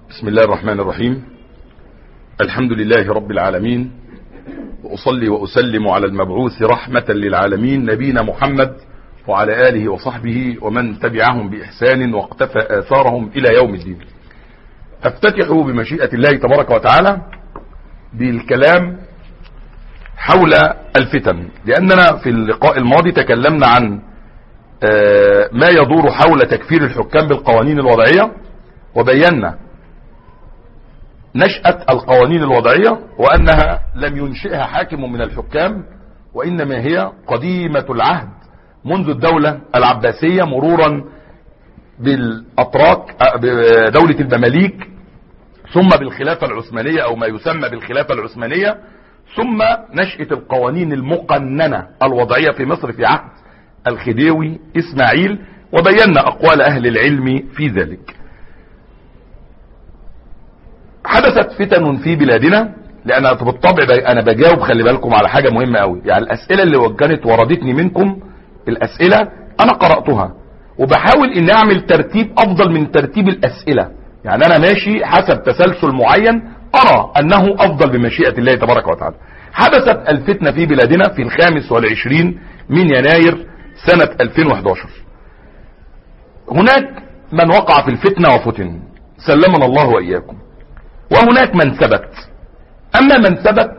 بسم الله الرحمن الرحيم. الحمد لله رب العالمين، وأصلي وأسلم على المبعوث رحمة للعالمين نبينا محمد وعلى آله وصحبه ومن تبعهم بإحسان واقتفى آثارهم إلى يوم الدين. أفتتح بمشيئة الله تبارك وتعالى بالكلام حول الفتن، لأننا في اللقاء الماضي تكلمنا عن ما يدور حول تكفير الحكام بالقوانين الوضعية، وبينا نشأة القوانين الوضعية وأنها لم ينشئها حاكم من الحكام، وإنما هي قديمة العهد منذ الدولة العباسية مرورا بالأتراك بدولة المماليك، ثم بالخلافة العثمانية أو ما يسمى بالخلافة العثمانية، ثم نشأة القوانين المقننة الوضعية في مصر في عهد الخديوي إسماعيل، وبينا أقوال أهل العلم في ذلك. حدثت فتن في بلادنا، لأن بالطبع أنا بجاوب، خلي بالكم على حاجة مهمة قوي، يعني الأسئلة اللي كانت وردتني منكم، الأسئلة أنا قرأتها وبحاول إن أعمل ترتيب أفضل من ترتيب الأسئلة، يعني أنا ماشي حسب تسلسل معين أرى أنه أفضل بمشيئة الله تبارك وتعالى. حدثت الفتنة في بلادنا في 25 من يناير سنة 2011. هناك من وقع في الفتنة وفتن، سلمنا الله وإياكم، وهناك من ثبت. أما من ثبت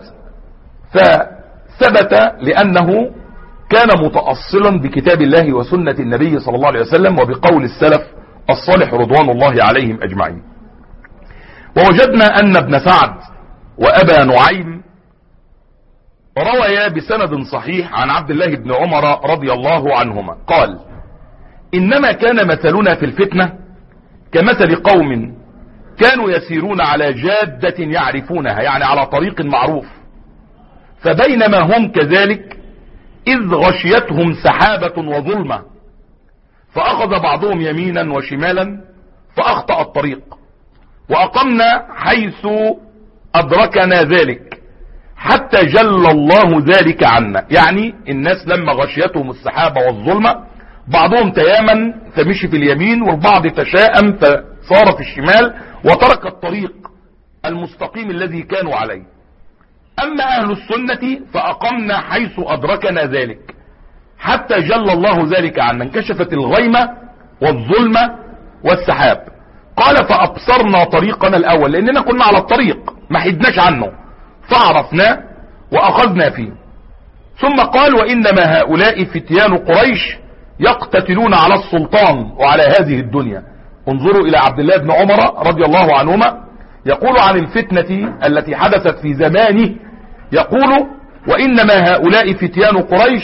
فثبت لأنه كان متأصلا بكتاب الله وسنة النبي صلى الله عليه وسلم وبقول السلف الصالح رضوان الله عليهم أجمعين. ووجدنا أن ابن سعد وأبا نعيم رويا بسند صحيح عن عبد الله بن عمر رضي الله عنهما قال: إنما كان مثلنا في الفتنة كمثل قوم كانوا يسيرون على جادة يعرفونها، يعني على طريق معروف، فبينما هم كذلك إذ غشيتهم سحابة وظلمة، فأخذ بعضهم يمينا وشمالا فأخطأ الطريق، وأقمنا حيث أدركنا ذلك حتى جل الله ذلك عنا. يعني الناس لما غشيتهم السحابة والظلمة بعضهم تيامن فمشي في اليمين، والبعض تشاءم فصار في الشمال وترك الطريق المستقيم الذي كانوا عليه. أما أهل السنة فأقمنا حيث أدركنا ذلك حتى جل الله ذلك عنا، انكشفت الغيمة والظلمة والسحاب. قال: فأبصرنا طريقنا الأول، لأننا كنا على الطريق ما حدناش عنه، فعرفناه وأخذنا فيه. ثم قال: وإنما هؤلاء فتيان قريش يقتتلون على السلطان وعلى هذه الدنيا. انظروا إلى عبد الله بن عمر رضي الله عنهما يقول عن الفتنة التي حدثت في زمانه، يقول: وإنما هؤلاء فتيان قريش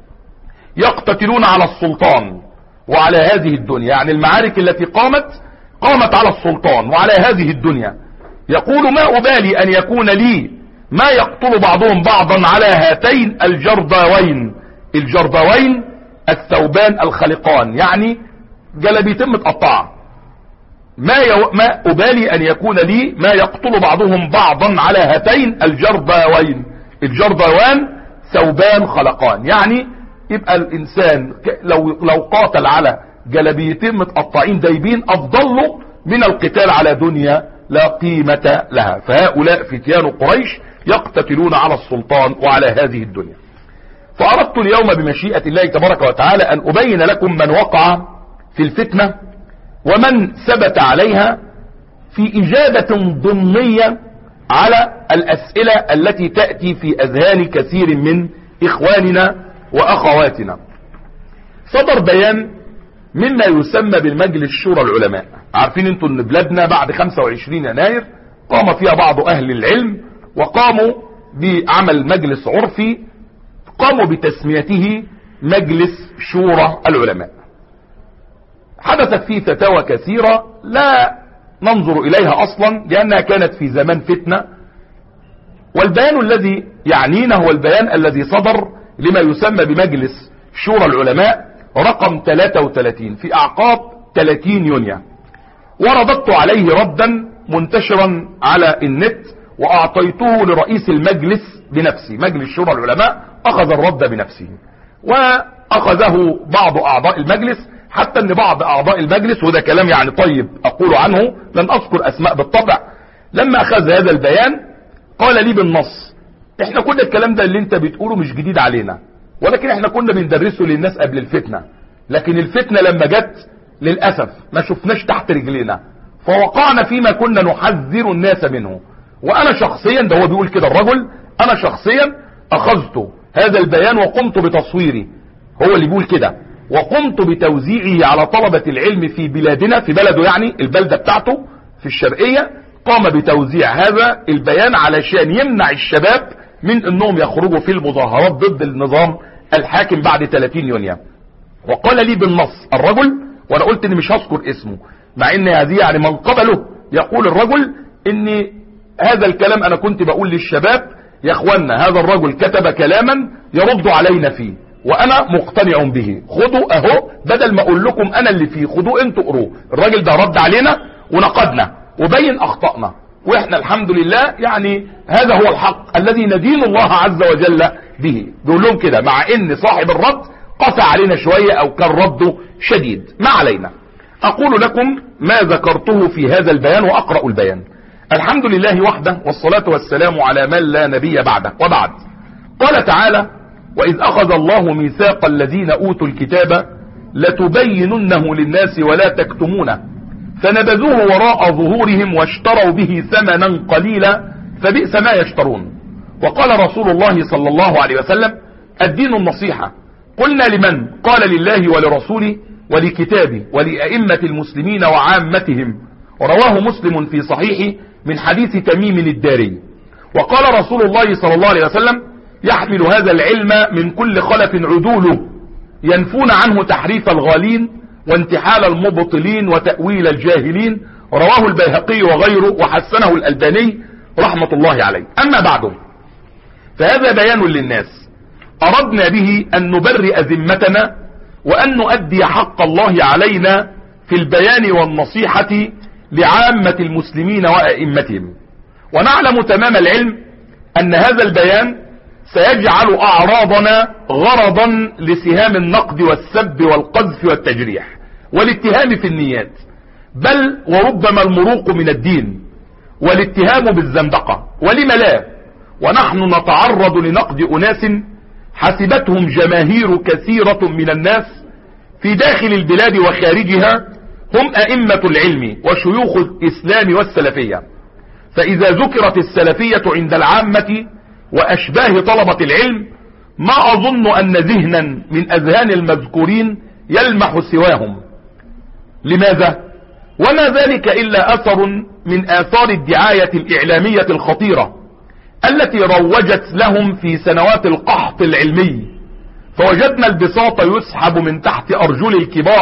يقتتلون على السلطان وعلى هذه الدنيا، يعني المعارك التي قامت على السلطان وعلى هذه الدنيا. يقول: ما أبالي أن يكون لي ما يقتل بعضهم بعضا على هاتين الجرداوين. الجرداوين الثوبان الخلقان، يعني جلبيتين متقطعة. ما أبالي أن يكون لي ما يقتل بعضهم بعضا على هاتين الجرداوين. الجرداوان ثوبان خلقان، يعني يبقى الإنسان لو قاتل على جلبيتين متقطعين دايبين أفضل له من القتال على دنيا لا قيمة لها. فهؤلاء فتيان قريش يقتتلون على السلطان وعلى هذه الدنيا. فأردت اليوم بمشيئة الله تبارك وتعالى أن أبين لكم من وقع في الفتنة ومن ثبت عليها في إجابة ضمنية على الأسئلة التي تأتي في أذهان كثير من إخواننا وأخواتنا. صدر بيان مما يسمى بالمجلس شورى العلماء. عارفين انتم ان بلادنا بعد 25 يناير قام فيها بعض أهل العلم وقاموا بعمل مجلس عرفي قاموا بتسميته مجلس شورى العلماء. حدثت فيه فتاوى كثيرة لا ننظر إليها أصلا لأنها كانت في زمان فتنة، والبيان الذي يعنينا هو البيان الذي صدر لما يسمى بمجلس شورى العلماء رقم 33 في أعقاب 30 يونيو، ورددت عليه ردا منتشرا على النت، وأعطيته لرئيس المجلس بنفسي. مجلس شورى العلماء أخذ الرد بنفسه، وأخذه بعض أعضاء المجلس حتى ان بعض اعضاء المجلس، وده كلام يعني طيب اقول عنه، لن اذكر اسماء بالطبع، لما اخذ هذا البيان قال لي بالنص: احنا كل الكلام ده اللي انت بتقوله مش جديد علينا، ولكن احنا كنا بندرسه للناس قبل الفتنة، لكن الفتنة لما جت للأسف ما شفناش تحت رجلنا، فوقعنا فيما كنا نحذر الناس منه. وانا شخصيا، ده هو بيقول كده الرجل، انا شخصيا اخذت هذا البيان وقمت بتصويري، هو اللي بيقول كده، وقمت بتوزيعه على طلبة العلم في بلادنا، في بلده يعني البلدة بتاعته في الشرقية، قام بتوزيع هذا البيان علشان يمنع الشباب من انهم يخرجوا في المظاهرات ضد النظام الحاكم بعد 30 يونيو. وقال لي بالنص الرجل، وانا قلت اني مش هذكر اسمه، مع ان هذه يعني من قبله، يقول الرجل ان هذا الكلام انا كنت بقول للشباب: يا اخوانا هذا الرجل كتب كلاما يرد علينا فيه، وانا مقتنع به، خدوا اهو، بدل ما اقول لكم انا اللي فيه، خدوه انتوا اقروه. الراجل ده رد علينا ونقدنا وبين اخطائنا، واحنا الحمد لله يعني هذا هو الحق الذي ندين الله عز وجل به. بيقول لهم كده، مع ان صاحب الرد قسى علينا شوية او كان رده شديد، ما علينا. اقول لكم ما ذكرته في هذا البيان واقرأ البيان. الحمد لله وحده، والصلاة والسلام على من لا نبي بعده، وبعد. قال تعالى: وإذ أخذ الله ميثاق الذين أوتوا الكتاب لتبيننه للناس ولا تكتمونه فنبذوه وراء ظهورهم واشتروا به ثمنا قليلا فبئس ما يشترون. وقال رسول الله صلى الله عليه وسلم: الدين النصيحة. قلنا لمن؟ قال: لله ولرسوله ولكتابه ولأئمة المسلمين وعامتهم. ورواه مسلم في صحيحه من حديث تميم الداري. وقال رسول الله صلى الله عليه وسلم: يحمل هذا العلم من كل خلف عدوله ينفون عنه تحريف الغالين وانتحال المبطلين وتأويل الجاهلين. رواه البيهقي وغيره وحسنه الألباني رحمة الله عليه. أما بعد، فهذا بيان للناس أردنا به أن نبرئ ذمتنا وأن نؤدي حق الله علينا في البيان والنصيحة لعامة المسلمين وأئمتهم. ونعلم تمام العلم أن هذا البيان سيجعل أعراضنا غرضا لسهام النقد والسب والقذف والتجريح والاتهام في النيات، بل وربما المروق من الدين والاتهام بالزندقة، ولم لا. ونحن نتعرض لنقد أناس حسبتهم جماهير كثيرة من الناس في داخل البلاد وخارجها هم أئمة العلم وشيوخ الإسلام والسلفية. فإذا ذكرت السلفية عند العامة وأشباه طلبة العلم ما أظن أن ذهنا من أذهان المذكورين يلمح سواهم. لماذا؟ وما ذلك إلا أثر من آثار الدعاية الإعلامية الخطيرة التي روجت لهم في سنوات القحط العلمي، فوجدنا البساط يسحب من تحت أرجل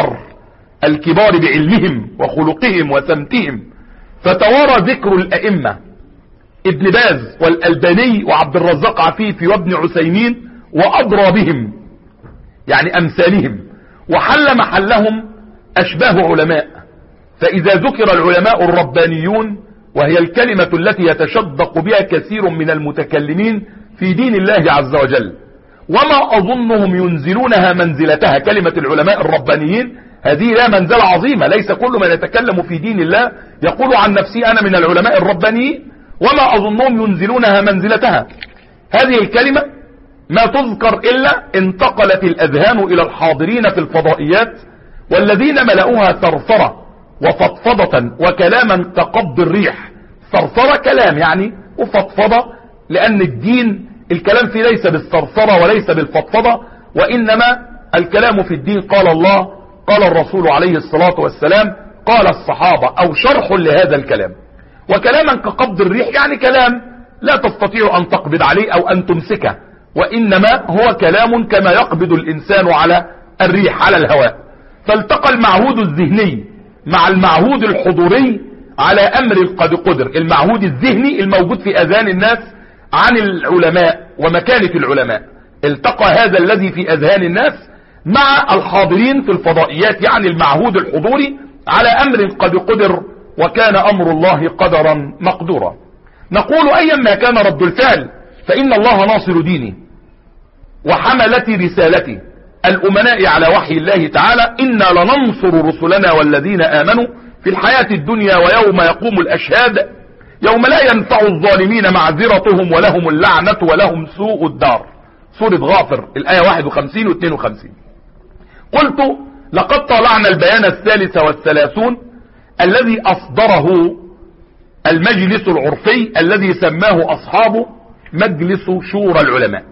الكبار بعلمهم وخلقهم وسمتهم، فتوارى ذكر الأئمة ابن باز والألباني وعبد الرزاق عفيفي وابن عثيمين وأضرى بهم يعني أمثالهم، وحل محلهم أشباه علماء. فإذا ذكر العلماء الربانيون، وهي الكلمة التي يتشدق بها كثير من المتكلمين في دين الله عز وجل، وما أظنهم ينزلونها منزلتها، كلمة العلماء الربانيين هذه لا منزلة عظيمة، ليس كل من يتكلم في دين الله يقول عن نفسي أنا من العلماء الربانيين، وما أظنهم ينزلونها منزلتها. هذه الكلمة ما تذكر إلا انتقلت الأذهان إلى الحاضرين في الفضائيات والذين ملأوها ثرثرة وفضفضة وكلاما كقبض الريح. ثرثرة كلام يعني، وفضفضة لأن الدين الكلام فيه ليس بالثرثرة وليس بالفضفضة، وإنما الكلام في الدين قال الله قال الرسول عليه الصلاة والسلام قال الصحابة، أو شرح لهذا الكلام. وكلاما كقبض الريح يعني كلام لا تستطيع أن تقبض عليه أو أن تمسكه، وإنما هو كلام كما يقبض الإنسان على الريح على الهواء. فالتقى المعهود الذهني مع المعهود الحضوري على أمر قد قدر. المعهود الذهني الموجود في أذهان الناس عن العلماء ومكانة العلماء، التقى هذا الذي في أذهان الناس مع الحاضرين في الفضائيات يعني المعهود الحضوري على أمر قد قدر، وكان أمر الله قدرا مقدورا. نقول أيا ما كان رد الفعل فإن الله ناصر دينه وحملة رسالته، الأمناء على وحي الله تعالى: إنا لننصر رسلنا والذين آمنوا في الحياة الدنيا ويوم يقوم الأشهاد يوم لا ينفع الظالمين معذرتهم ولهم اللعنة ولهم سوء الدار. سورة غافر الآية 51 و 52. قلت: لقد طالعنا البيان 33 الذي أصدره المجلس العرفي الذي سماه أصحابه مجلس شورى العلماء.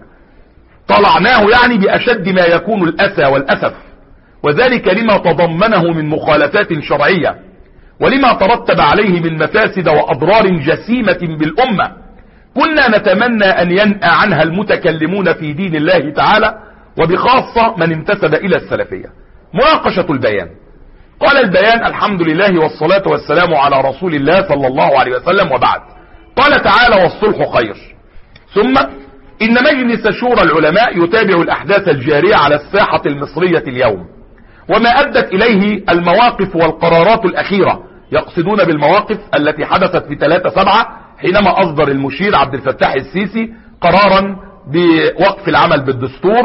طلعناه يعني بأشد ما يكون الأسى والأسف، وذلك لما تضمنه من مخالفات شرعية ولما ترتب عليه من مفاسد وأضرار جسيمة بالأمة كنا نتمنى أن ينأى عنها المتكلمون في دين الله تعالى، وبخاصة من انتسب إلى السلفية. مناقشة البيان. قال البيان: الحمد لله والصلاة والسلام على رسول الله صلى الله عليه وسلم، وبعد. قال تعالى: والصلح خير. ثم إن مجلس شورى العلماء يتابع الأحداث الجارية على الساحة المصرية اليوم وما أدت إليه المواقف والقرارات الأخيرة. يقصدون بالمواقف التي حدثت في 3/7 حينما أصدر المشير عبد الفتاح السيسي قرارا بوقف العمل بالدستور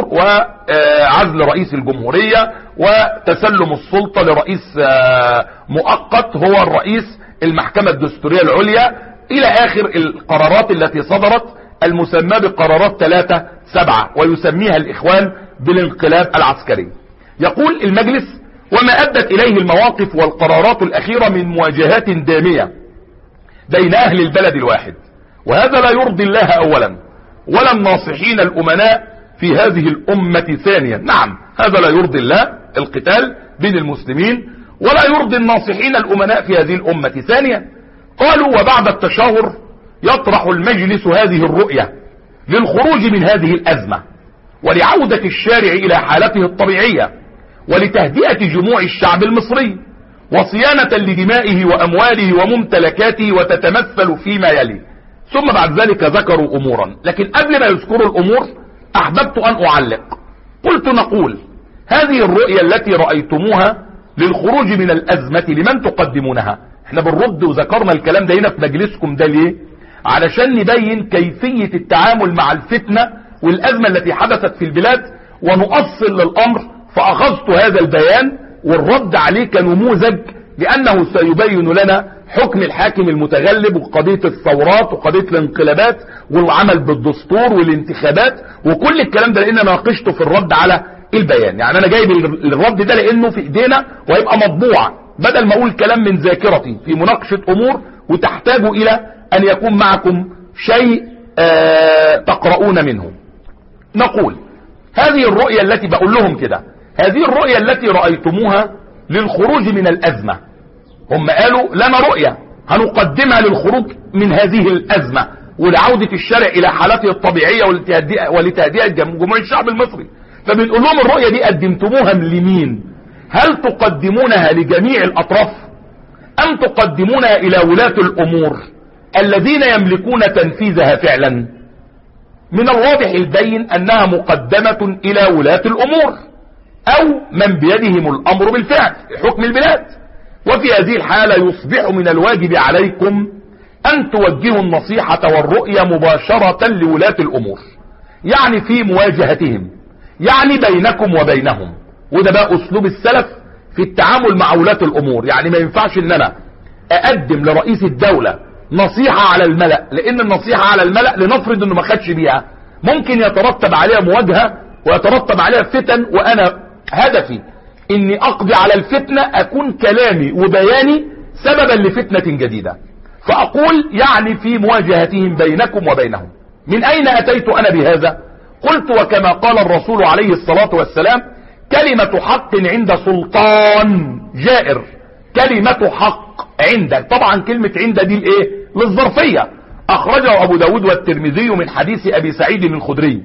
وعزل رئيس الجمهورية وتسلم السلطة لرئيس مؤقت هو الرئيس المحكمة الدستورية العليا إلى آخر القرارات التي صدرت المسمى بقرارات 3/7 ويسميها الإخوان بالانقلاب العسكري. يقول المجلس: وما أدت إليه المواقف والقرارات الأخيرة من مواجهات دامية بين أهل البلد الواحد، وهذا لا يرضي الله أولا ولا الناصحين الأمناء في هذه الأمة ثانيا. نعم، هذا لا يرضي الله، القتال بين المسلمين، ولا يرضي الناصحين الأمناء في هذه الأمة ثانيا. قالوا: وبعد التشاور يطرح المجلس هذه الرؤية للخروج من هذه الأزمة ولعودة الشارع إلى حالته الطبيعية ولتهدئة جموع الشعب المصري وصيانة لدمائه وأمواله وممتلكاته، وتتمثل فيما يلي. ثم بعد ذلك ذكروا أمورا، لكن قبل ما يذكروا الأمور أحببت أن أعلق. قلت: نقول هذه الرؤية التي رأيتموها للخروج من الأزمة لمن تقدمونها؟ احنا بنرد وذكرنا الكلام ده هنا في مجلسكم ده ليه؟ علشان نبين كيفية التعامل مع الفتنة والأزمة التي حدثت في البلاد ونؤصل للأمر. فأخذت هذا البيان والرد عليه كنموذج، لأنه سيبين لنا حكم الحاكم المتغلب وقضية الثورات وقضية الانقلابات والعمل بالدستور والانتخابات وكل الكلام ده، لأن ناقشته في الرد على البيان. يعني أنا جايب الرد ده لأنه في إيدينا وهيبقى مطبوع، بدل ما أقول كلام من ذاكرتي في مناقشة أمور وتحتاج إلى أن يكون معكم شيء تقرؤون منه. نقول هذه الرؤية التي بقول لهم كده، هذه الرؤية التي رأيتموها للخروج من الأزمة، هم قالوا لنا رؤية هنقدمها للخروج من هذه الأزمة ولعودة الشارع إلى حالته الطبيعية ولتهدئة جموع الشعب المصري. فبنقول لهم الرؤية دي قدمتموها لمين؟ هل تقدمونها لجميع الأطراف أم تقدمونها إلى ولاة الأمور الذين يملكون تنفيذها فعلا؟ من الواضح البين أنها مقدمة إلى ولاة الأمور أو من بيدهم الأمر بالفعل حكم البلاد. وفي هذه الحالة يصبح من الواجب عليكم أن توجهوا النصيحة والرؤية مباشرة لولاة الأمور، يعني في مواجهتهم، يعني بينكم وبينهم. وده بقى أسلوب السلف في التعامل مع ولاة الأمور. يعني ما ينفعش إن أنا أقدم لرئيس الدولة نصيحة على الملأ، لأن النصيحة على الملأ لنفرض إنه ما خدش بيها ممكن يترتب عليها مواجهة ويترتب عليها فتن، وأنا هدفي إني أقضي على الفتنة، أكون كلامي وبياني سببا لفتنة جديدة. فأقول يعني في مواجهتهم بينكم وبينهم. من أين أتيت أنا بهذا؟ قلت: وكما قال الرسول عليه الصلاة والسلام: كلمة حق عند سلطان جائر. كلمة حق عند، طبعا كلمة عند دي الايه؟ للظرفية. أخرجه أبو داود والترمذي من حديث أبي سعيد الخدري.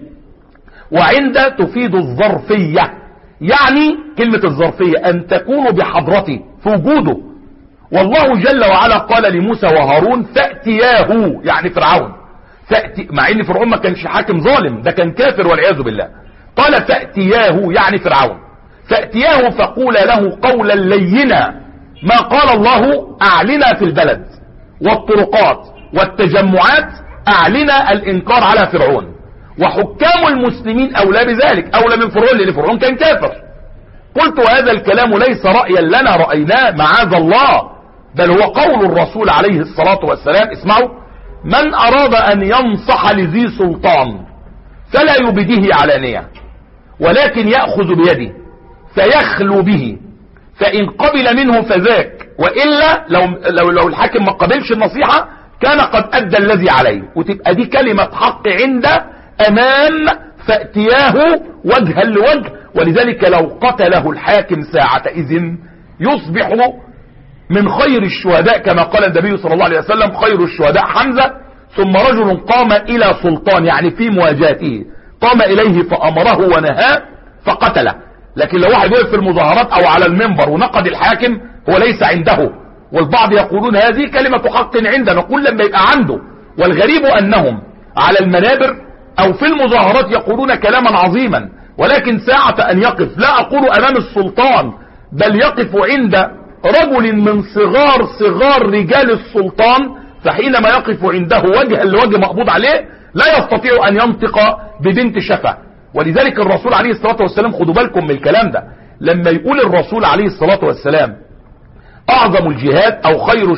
وعند تفيد الظرفية، يعني كلمة الظرفية أن تكون بحضرته في وجوده. والله جل وعلا قال لموسى وهارون: فأتياه، يعني فرعون. مع ان فرعون ما كانش حاكم ظالم، ده كان كافر والعياذ بالله. قال: فأتياه يعني فرعون. فأتياه فقولا له قولا لينا. ما قال الله: أعلنا في البلد والطرقات والتجمعات، أعلنا الإنكار على فرعون. وحكام المسلمين أولى بذلك، أولى من فرعون، لأن فرعون كان كافر. قلت وهذا الكلام ليس رأيا لنا رأيناه معاذ الله، بل هو قول الرسول عليه الصلاة والسلام. اسمعوا: من أراد أن ينصح لذي سلطان فلا يبديه علانية، ولكن يأخذ بيده فيخلو به، فإن قبل منه فذاك، وإلا لو الحاكم ما قبلش النصيحة كان قد أدى الذي عليه. وتبقى دي كلمة حق عند أمام فأتياه وجها لوجه. ولذلك لو قتله الحاكم ساعة إذن يصبح من خير الشهداء، كما قال النبي صلى الله عليه وسلم: خير الشهداء حمزة، ثم رجل قام إلى سلطان، يعني في مواجهته، قام إليه فأمره ونهاه فقتله. لكن لو واحد وقف في المظاهرات أو على المنبر ونقد الحاكم هو ليس عنده، والبعض يقولون هذه كلمة حق عندنا، نقول لما يبقى عنده. والغريب أنهم على المنابر أو في المظاهرات يقولون كلاما عظيما، ولكن ساعة أن يقف، لا أقول أمام السلطان، بل يقف عند رجل من صغار رجال السلطان، فحينما يقف عنده وجها لوجه مقبوض عليه لا يستطيع أن ينطق ببنت شفة. ولذلك الرسول عليه الصلاة والسلام، خدوا بالكم من الكلام ده، لما يقول الرسول عليه الصلاة والسلام: أعظم الجهاد أو خير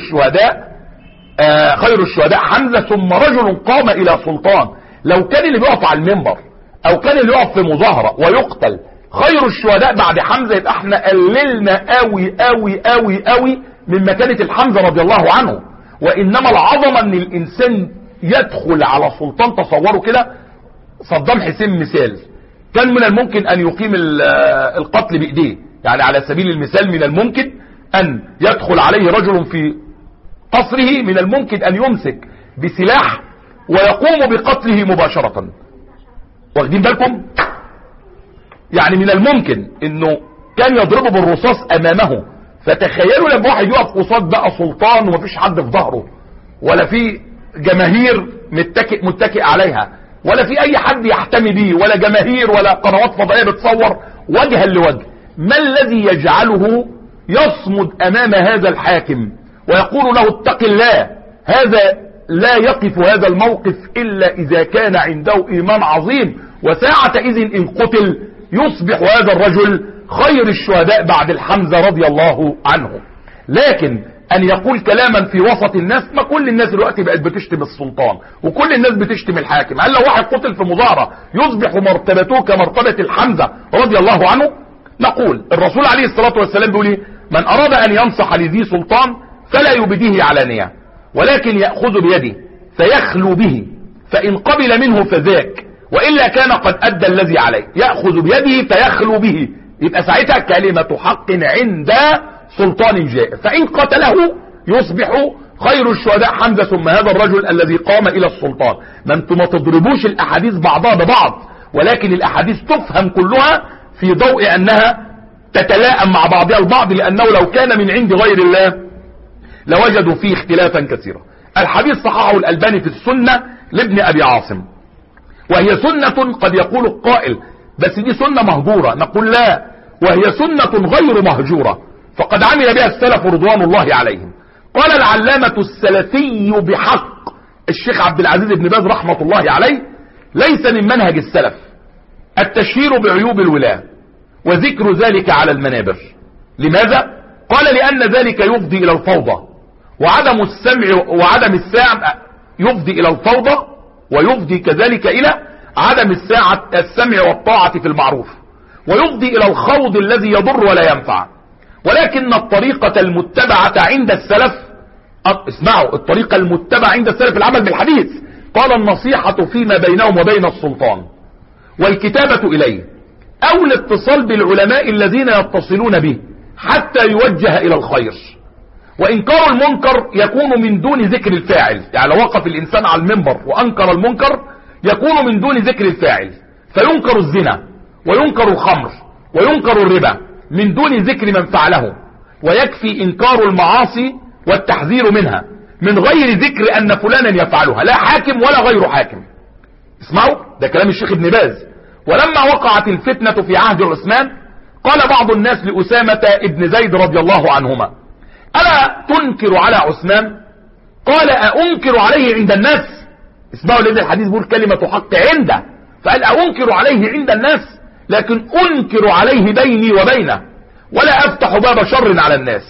الشهداء حمزة، ثم رجل قام إلى سلطان. لو كان اللي بيقف على المنبر أو كان اللي يقف في مظاهرة ويقتل خير الشهداء بعد حمزة، يبقى احنا قللنا قوي قوي قوي قوي من مكانة الحمزة رضي الله عنه. وإنما العظمة أن الإنسان يدخل على سلطان. تصوروا كده صدام حسين مثال، كان من الممكن أن يقيم القتل بإيديه، يعني على سبيل المثال من الممكن أن يدخل عليه رجل في قصره، من الممكن أن يمسك بسلاح ويقوم بقتله مباشرة. واخدين بالكم؟ يعني من الممكن انه كان يضربه بالرصاص امامه. فتخيلوا لما واحد يقف قصاد بقى سلطان ومفيش حد في ظهره، ولا في جماهير متكئ عليها، ولا في اي حد يحتمي بيه، ولا جماهير ولا قنوات فضائية بتصور وجها لوجه، ما الذي يجعله يصمد امام هذا الحاكم ويقول له اتق الله؟ هذا لا يقف هذا الموقف الا اذا كان عنده ايمان عظيم. وساعة اذن ان قتل يصبح هذا الرجل خير الشهداء بعد الحمزة رضي الله عنه. لكن ان يقول كلاما في وسط الناس، ما كل الناس دلوقتي بقت بتشتم السلطان وكل الناس بتشتم الحاكم. هل لو واحد قتل في مظاهرة يصبح مرتبته كمرتبة الحمزة رضي الله عنه؟ نقول الرسول عليه الصلاة والسلام بيقول ايه؟ من اراد ان ينصح لذي سلطان فلا يبديه علانية، ولكن يأخذ بيده فيخلو به، فإن قبل منه فذاك، وإلا كان قد أدى الذي عليه. يأخذ بيده فيخلو به، يبقى ساعتها كلمة حق عند سلطان جائر. فإن قتله يصبح خير الشهداء حمزة، ثم هذا الرجل الذي قام إلى السلطان. ما انتم ما تضربوش الأحاديث بعضها ببعض، ولكن الأحاديث تفهم كلها في ضوء أنها تتلائم مع بعضها البعض، لأنه لو كان من عند غير الله لوجدوا فيه اختلافا كثيرا. الحديث صححه الألباني في السنة لابن أبي عاصم، وهي سنة قد يقول القائل بس دي سنة مهجورة. نقول لا، وهي سنة غير مهجورة، فقد عمل بها السلف رضوان الله عليهم. قال العلامة السلفي بحق الشيخ عبد العزيز بن باز رحمة الله عليه: ليس من منهج السلف التشهير بعيوب الولاة وذكر ذلك على المنابر. لماذا؟ قال لأن ذلك يفضي إلى الفوضى، وعدم السمع يفضي إلى الفوضى، ويفضي كذلك إلى عدم السمع والطاعة في المعروف، ويفضي إلى الخوض الذي يضر ولا ينفع. ولكن الطريقة المتبعة عند السلف، اسمعوا، الطريقة المتبعة عند السلف العمل بالحديث. قال النصيحة فيما بينهم وبين السلطان، والكتابة إليه، أو الاتصال بالعلماء الذين يتصلون به حتى يوجه إلى الخير. وإنكار المنكر يكون من دون ذكر الفاعل، يعني لو وقف الإنسان على المنبر وأنكر المنكر يكون من دون ذكر الفاعل، فينكر الزنا وينكر الخمر وينكر الربا من دون ذكر من فعله، ويكفي إنكار المعاصي والتحذير منها من غير ذكر أن فلانا يفعلها، لا حاكم ولا غير حاكم. اسمعوا، ده كلام الشيخ ابن باز. ولما وقعت الفتنة في عهد عثمان قال بعض الناس لأسامة ابن زيد رضي الله عنهما: ألا تنكر على عثمان؟ قال: أنكر عليه عند الناس. اسمعوا، لأن الحديث بيقول كلمة حق عنده، فقال أنكر عليه عند الناس، لكن أنكر عليه بيني وبينه، ولا أفتح باب شر على الناس.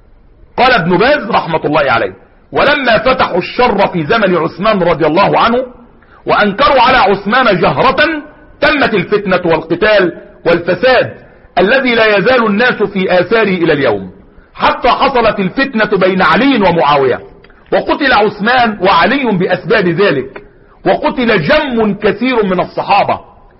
قال ابن باز رحمة الله عليه: ولما فتحوا الشر في زمن عثمان رضي الله عنه وأنكروا على عثمان جهرة، تمت الفتنة والقتال والفساد الذي لا يزال الناس في آثاره إلى اليوم، حتى حصلت الفتنة بين علي ومعاوية، وقتل عثمان وعلي بأسباب ذلك، وقتل جم كثير من الصحابة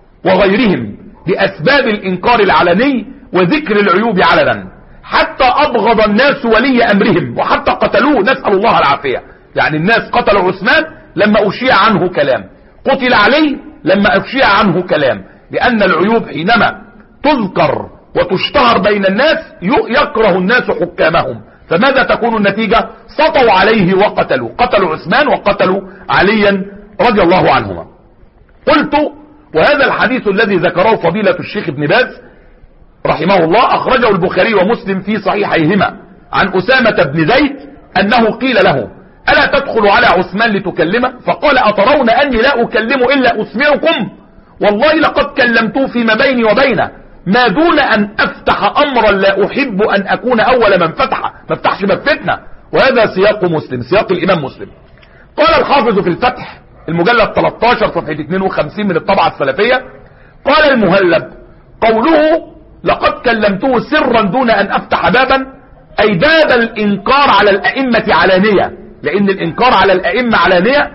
وغيرهم بأسباب الإنكار العلني وذكر العيوب علنا، حتى أبغض الناس ولي أمرهم وحتى قتلوه، نسأل الله العافية. يعني الناس قتلوا عثمان لما أشيع عنه كلام، قتل علي لما أشيع عنه كلام، لأن العيوب حينما تذكر وتشتهر بين الناس يكره الناس حكامهم، فماذا تكون النتيجة؟ سطوا عليه وقتلوا، قتلوا عثمان وقتلوا عليا رضي الله عنهما. قلت: وهذا الحديث الذي ذكره فضيلة الشيخ ابن باز رحمه الله أخرجه البخاري ومسلم في صحيحيهما عن أسامة بن زيد أنه قيل له: ألا تدخل على عثمان لتكلمه؟ فقال: أترون أني لا أكلم إلا أسمعكم؟ والله لقد كلمته فيما بيني وبينه، ما دون أن أفتح أمرا لا أحب أن أكون أول من فتح، ما افتحش باب فتنة. وهذا سياق مسلم، سياق الإمام مسلم. قال الحافظ في الفتح المجلد 13 صفحة 52 من الطبعة السلفية: قال المهلب: قوله لقد كلمته سرا دون أن أفتح بابا، أي باب الإنكار على الأئمة علانية، لأن الإنكار على الأئمة علانية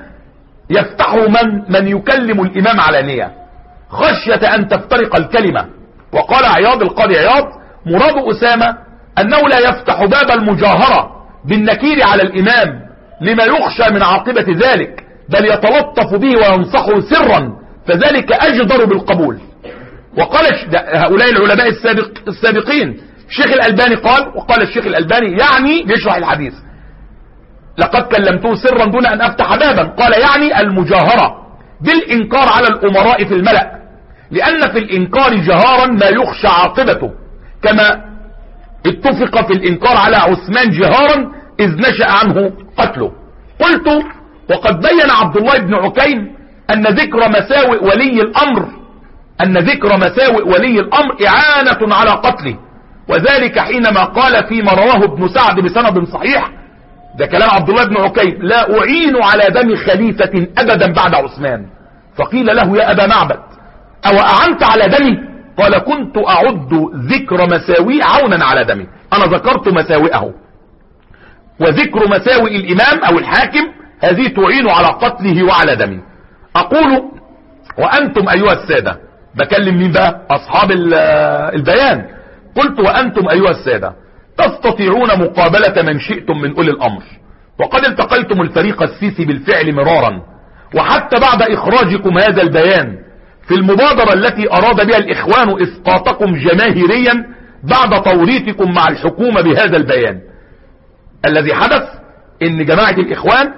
يفتحه من يكلم الإمام علانية خشية أن تفترق الكلمة. وقال عياض القاضي عياض: مراد أسامة أنه لا يفتح باب المجاهرة بالنكير على الإمام لما يخشى من عاقبة ذلك، بل يتلطف به وينصحه سرا، فذلك أجدر بالقبول. وقال هؤلاء العلماء السابقين، الشيخ الألباني قال، وقال الشيخ الألباني يعني بيشرح الحديث: لقد كلمته سرا دون أن أفتح بابا، قال يعني المجاهرة بالإنكار على الأمراء في الملأ، لأن في الإنكار جهارا ما يخشى عاقبته، كما اتفق في الإنكار على عثمان جهارا إذ نشأ عنه قتله. قلت: وقد بين عبد الله بن عكيم أن ذكر مساوئ ولي الأمر إعانة على قتله، وذلك حينما قال فيما رواه ابن سعد بسند صحيح، ده كلام عبد الله بن عكيم: لا أعين على دم خليفة أبدا بعد عثمان. فقيل له: يا أبا معبد، أو أعنت على دمي؟ قال: كنت أعد ذكر مساوي عونا على دمي، أنا ذكرت مساوئه، وذكر مساوئ الإمام أو الحاكم هذه تعين على قتله وعلى دمه. أقول: وأنتم أيها السادة، بكلم مين بقى؟ أصحاب البيان. قلت: وأنتم أيها السادة تستطيعون مقابلة من شئتم من أولي الأمر، وقد التقيتم الفريق السيسي بالفعل مرارا، وحتى بعد إخراجكم هذا البيان في المبادرة التي أراد بها الإخوان إسقاطكم جماهيريا بعد توريطكم مع الحكومة بهذا البيان. الذي حدث إن جماعة الإخوان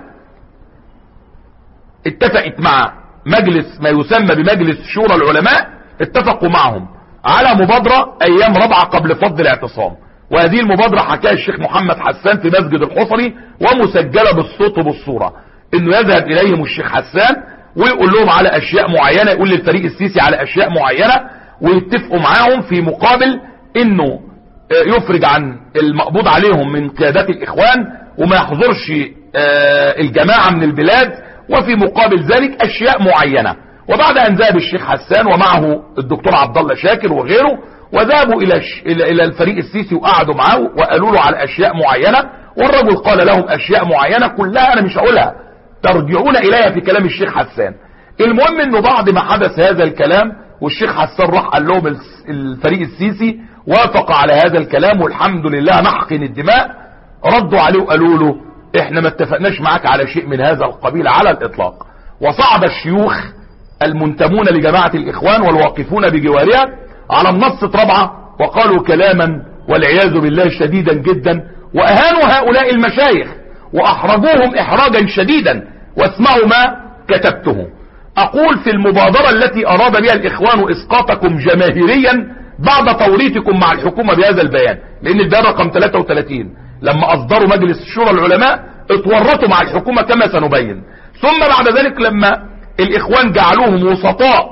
اتفقت مع مجلس ما يسمى بمجلس شورى العلماء، اتفقوا معهم على مبادرة أيام رابعة قبل فض الاعتصام، وهذه المبادرة حكاها الشيخ محمد حسان في مسجد الحصري ومسجلة بالصوت وبالصورة، انه يذهب اليهم الشيخ حسان ويقول لهم على اشياء معينة، يقول للفريق السيسي على اشياء معينة، ويتفقوا معاهم في مقابل انه يفرج عن المقبوض عليهم من قيادات الاخوان وما يحضرش الجماعة من البلاد، وفي مقابل ذلك اشياء معينة. وبعد ان ذهب الشيخ حسان ومعه الدكتور عبد الله شاكر وغيره، وذهبوا الى الفريق السيسي وقعدوا معه وقالوا له على اشياء معينة، والرجل قال لهم اشياء معينة كلها انا مش هقولها، ترجعون اليها في كلام الشيخ حسان. المهم انه بعد ما حدث هذا الكلام والشيخ حسان راح قال لهم الفريق السيسي وافق على هذا الكلام والحمد لله نحقن الدماء، ردوا عليه وقالوا له احنا ما اتفقناش معاك على شيء من هذا القبيل على الاطلاق. وصعد الشيوخ المنتمون لجماعة الاخوان والواقفون بجوارها على منصة رابعة وقالوا كلاما والعياذ بالله شديدا جدا، واهانوا هؤلاء المشايخ واحرجوهم احراجا شديدا. واسمعوا ما كتبته. اقول: في المبادرة التي اراد بها الاخوان اسقاطكم جماهيريا بعد توريطكم مع الحكومة بهذا البيان، لان البيان رقم 33 لما اصدروا مجلس شورى العلماء اتورطوا مع الحكومة كما سنبين، ثم بعد ذلك لما الاخوان جعلوهم وسطاء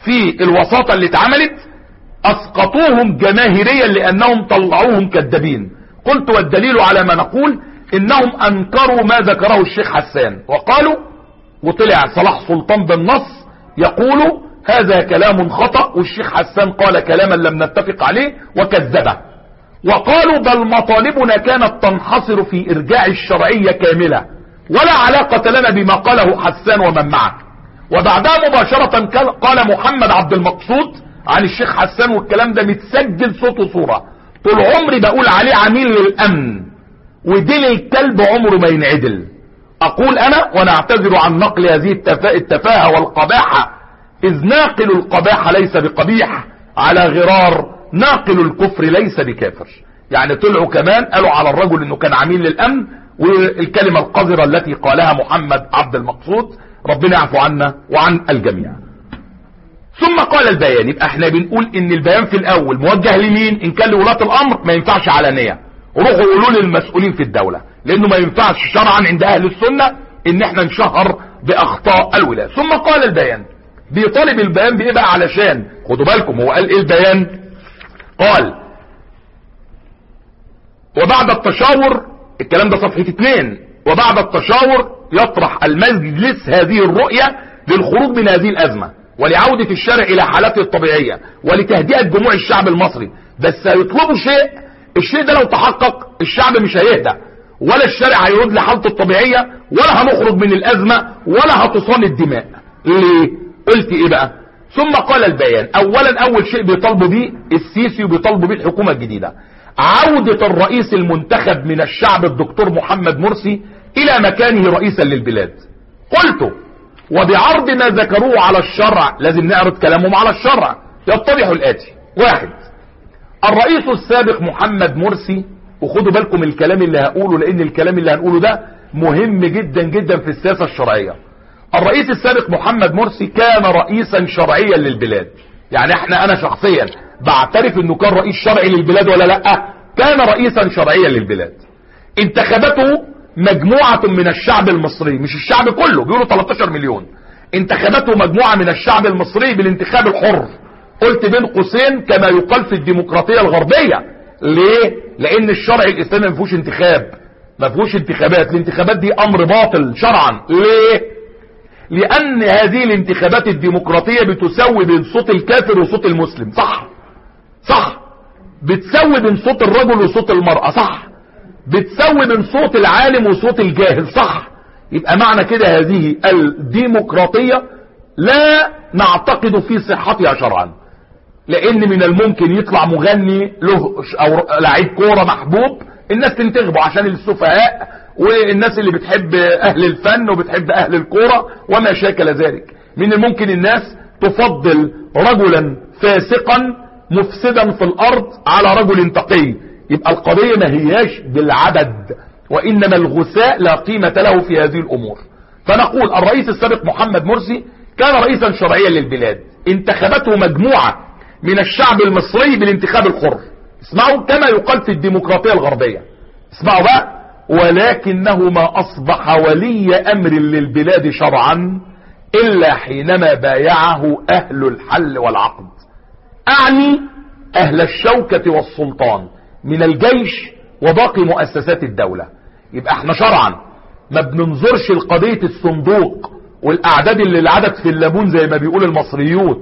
في الوساطة اللي اتعملت اسقطوهم جماهيريا لانهم طلعوهم كذابين. قلت والدليل على ما نقول انهم انكروا ما ذكره الشيخ حسان وقالوا، وطلع صلاح سلطان بالنص يقول هذا كلام خطأ والشيخ حسان قال كلاما لم نتفق عليه وكذبه. وقالوا بل مطالبنا كانت تنحصر في ارجاع الشرعية كاملة ولا علاقة لنا بما قاله حسان ومن معه. وبعدها مباشرة قال محمد عبد المقصود عن الشيخ حسان، والكلام ده متسجل صوت وصورة، طول عمري بقول عليه عميل للامن وديل الكلب عمره ما ينعدل. اقول انا وانا اعتذر عن نقل هذه التفاهة والقباحة، اذ ناقل القباحة ليس بقبيح على غرار ناقل الكفر ليس بكافر. يعني طلعوا كمان قالوا على الرجل انه كان عميل للامن، والكلمة القذرة التي قالها محمد عبد المقصود ربنا يعفو عنا وعن الجميع. ثم قال البيان. يبقى احنا بنقول ان البيان في الاول موجه لمين؟ ان كان لولاة الامر ما ينفعش علانية، روحوا قولوا للمسؤولين في الدولة، لانه ما ينفعش شرعا عند اهل السنة ان احنا نشهر باخطاء الولاة. ثم قال البيان، بيطالب البيان بايه بقى؟ علشان خدوا بالكم هو قال ايه البيان؟ قال وبعد التشاور، الكلام ده صفحة 2، وبعد التشاور يطرح المجلس هذه الرؤية للخروج من هذه الازمة ولعودة الشارع الى حالته الطبيعية ولتهدئة جموع الشعب المصري. بس هيطلبوا شيء، الشيء ده لو تحقق الشعب مش هيهدى ولا الشارع هيعود لحالته الطبيعية ولا هنخرج من الازمة ولا هتصان الدماء. ليه؟ قلت ايه بقى؟ ثم قال البيان اولا، اول شيء بيطالبوا بيه السيسي وبيطالبوا بيه الحكومة الجديدة عودة الرئيس المنتخب من الشعب الدكتور محمد مرسي الى مكانه رئيسا للبلاد. قلت وبعرض ما ذكروه على الشرع، لازم نعرض كلامهم على الشرع، يتضح الاتي: 1. الرئيس السابق محمد مرسي، وخدوا بالكم الكلام اللي هقوله لان الكلام اللي هنقوله ده مهم جدا جدا في السياسة الشرعية. الرئيس السابق محمد مرسي كان رئيسا شرعيا للبلاد. يعني انا شخصيا بعترف انه كان رئيس شرعي للبلاد ولا لا؟ كان رئيسا شرعيا للبلاد. انتخبته مجموعة من الشعب المصري، مش الشعب كله، بيقولوا 13 مليون. انتخبته مجموعة من الشعب المصري بالانتخاب الحر، قلت بين قوسين كما يقال في الديمقراطية الغربية. ليه؟ لان الشرع الاسلامي ما فيهوش انتخاب، ما فيهوش انتخابات، الانتخابات دي امر باطل شرعا. ليه؟ لان هذه الانتخابات الديمقراطية بتسوي بين صوت الكافر وصوت المسلم. صح، بتسوي بين صوت الرجل وصوت المرأة. صح، بتسوي بين صوت العالم وصوت الجاهل. صح. يبقى معنى كده هذه الديمقراطية لا نعتقد في صحتها شرعا، لان من الممكن يطلع مغني له او لعيب كورة محبوب الناس تنتخبه عشان السفهاء والناس اللي بتحب اهل الفن وبتحب اهل الكورة وما شاكل ذلك. من الممكن الناس تفضل رجلا فاسقا مفسدا في الارض على رجل تقي. يبقى القضية ما هياش بالعدد، وانما الغثاء لا قيمة له في هذه الامور. فنقول الرئيس السابق محمد مرسي كان رئيسا شرعيا للبلاد، انتخبته مجموعة من الشعب المصري بالانتخاب الحر، اسمعوا كما يقال في الديمقراطية الغربية، اسمعوا بقى، ولكنه ما اصبح ولي امر للبلاد شرعا الا حينما بايعه اهل الحل والعقد، اعني اهل الشوكة والسلطان من الجيش وباقي مؤسسات الدولة. يبقى احنا شرعا ما بننظرش لقضية الصندوق والاعداد اللي العدد في الليمون زي ما بيقول المصريون،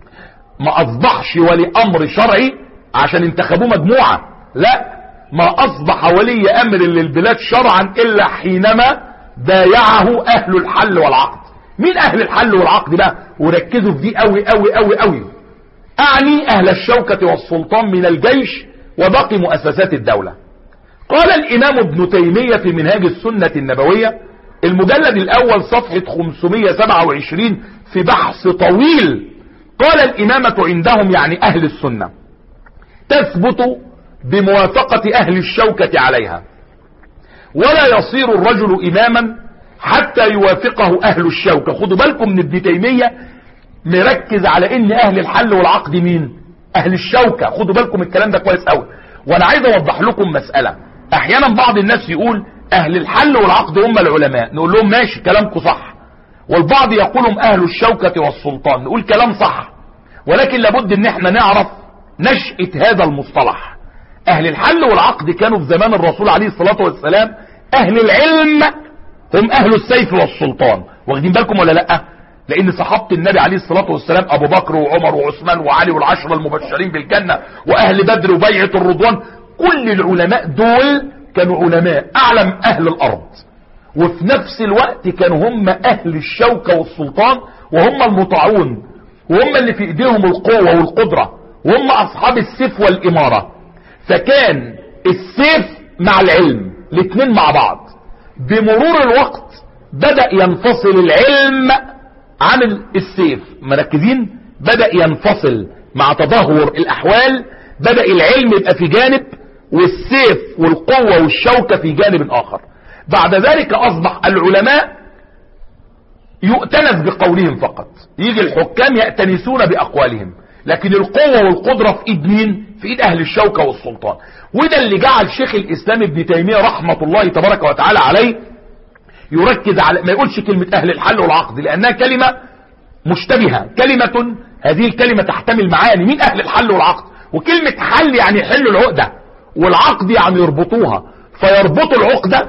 ما اصبحش ولي امر شرعي عشان انتخبوه مجموعة، لا، ما اصبح ولي امر للبلاد شرعا الا حينما بايعه اهل الحل والعقد. مين اهل الحل والعقد بقى؟ وركزوا في دي قوي قوي قوي قوي، اعني اهل الشوكة والسلطان من الجيش وباقي مؤسسات الدولة. قال الامام ابن تيمية في منهاج السنة النبوية المجلد الاول صفحة 527 في بحث طويل، قال الامامة عندهم يعني اهل السنة تثبت بموافقة اهل الشوكة عليها، ولا يصير الرجل اماما حتى يوافقه اهل الشوكة. خدوا بالكم من ابن تيمية مركز على ان اهل الحل والعقد مين؟ اهل الشوكة. خدوا بالكم الكلام ده كويس قوي. وانا عايز اوضح لكم مسألة، احيانا بعض الناس يقول اهل الحل والعقد هم العلماء، نقول لهم ماشي كلامكم صح، والبعض يقولهم اهل الشوكة والسلطان، نقول كلام صح، ولكن لابد ان احنا نعرف نشأة هذا المصطلح. اهل الحل والعقد كانوا في زمان الرسول عليه الصلاة والسلام اهل العلم هم اهل السيف والسلطان. واخدين بالكم ولا لا؟ لان صحابة النبي عليه الصلاة والسلام ابو بكر وعمر وعثمان وعلي والعشرة المبشرين بالجنة واهل بدر وبيعة الرضوان، كل العلماء دول كانوا علماء اعلم اهل الارض، وفي نفس الوقت كانوا هم اهل الشوكة والسلطان، وهم المطاعون، وهم اللي في ايديهم القوة والقدرة، وهم اصحاب السيف والامارة. فكان السيف مع العلم الاثنين مع بعض. بمرور الوقت بدأ ينفصل العلم عن السيف، مركزين؟ بدأ ينفصل مع تدهور الاحوال، بدأ العلم يبقى في جانب والسيف والقوة والشوكة في جانب اخر. بعد ذلك اصبح العلماء يؤتنس بقولهم فقط، يجي الحكام يأتنسون باقوالهم، لكن القوة والقدرة في ايد مين؟ في ايد اهل الشوكة والسلطان. وده اللي جعل شيخ الاسلام ابن تيمية رحمة الله تبارك وتعالى عليه يركز على ما يقولش كلمة اهل الحل والعقد، لانها كلمة مشتبهة، كلمة هذه الكلمة تحتمل معاني. مين اهل الحل والعقد؟ وكلمة حل يعني يحلوا العقدة، والعقد يعني يربطوها، فيربطوا العقدة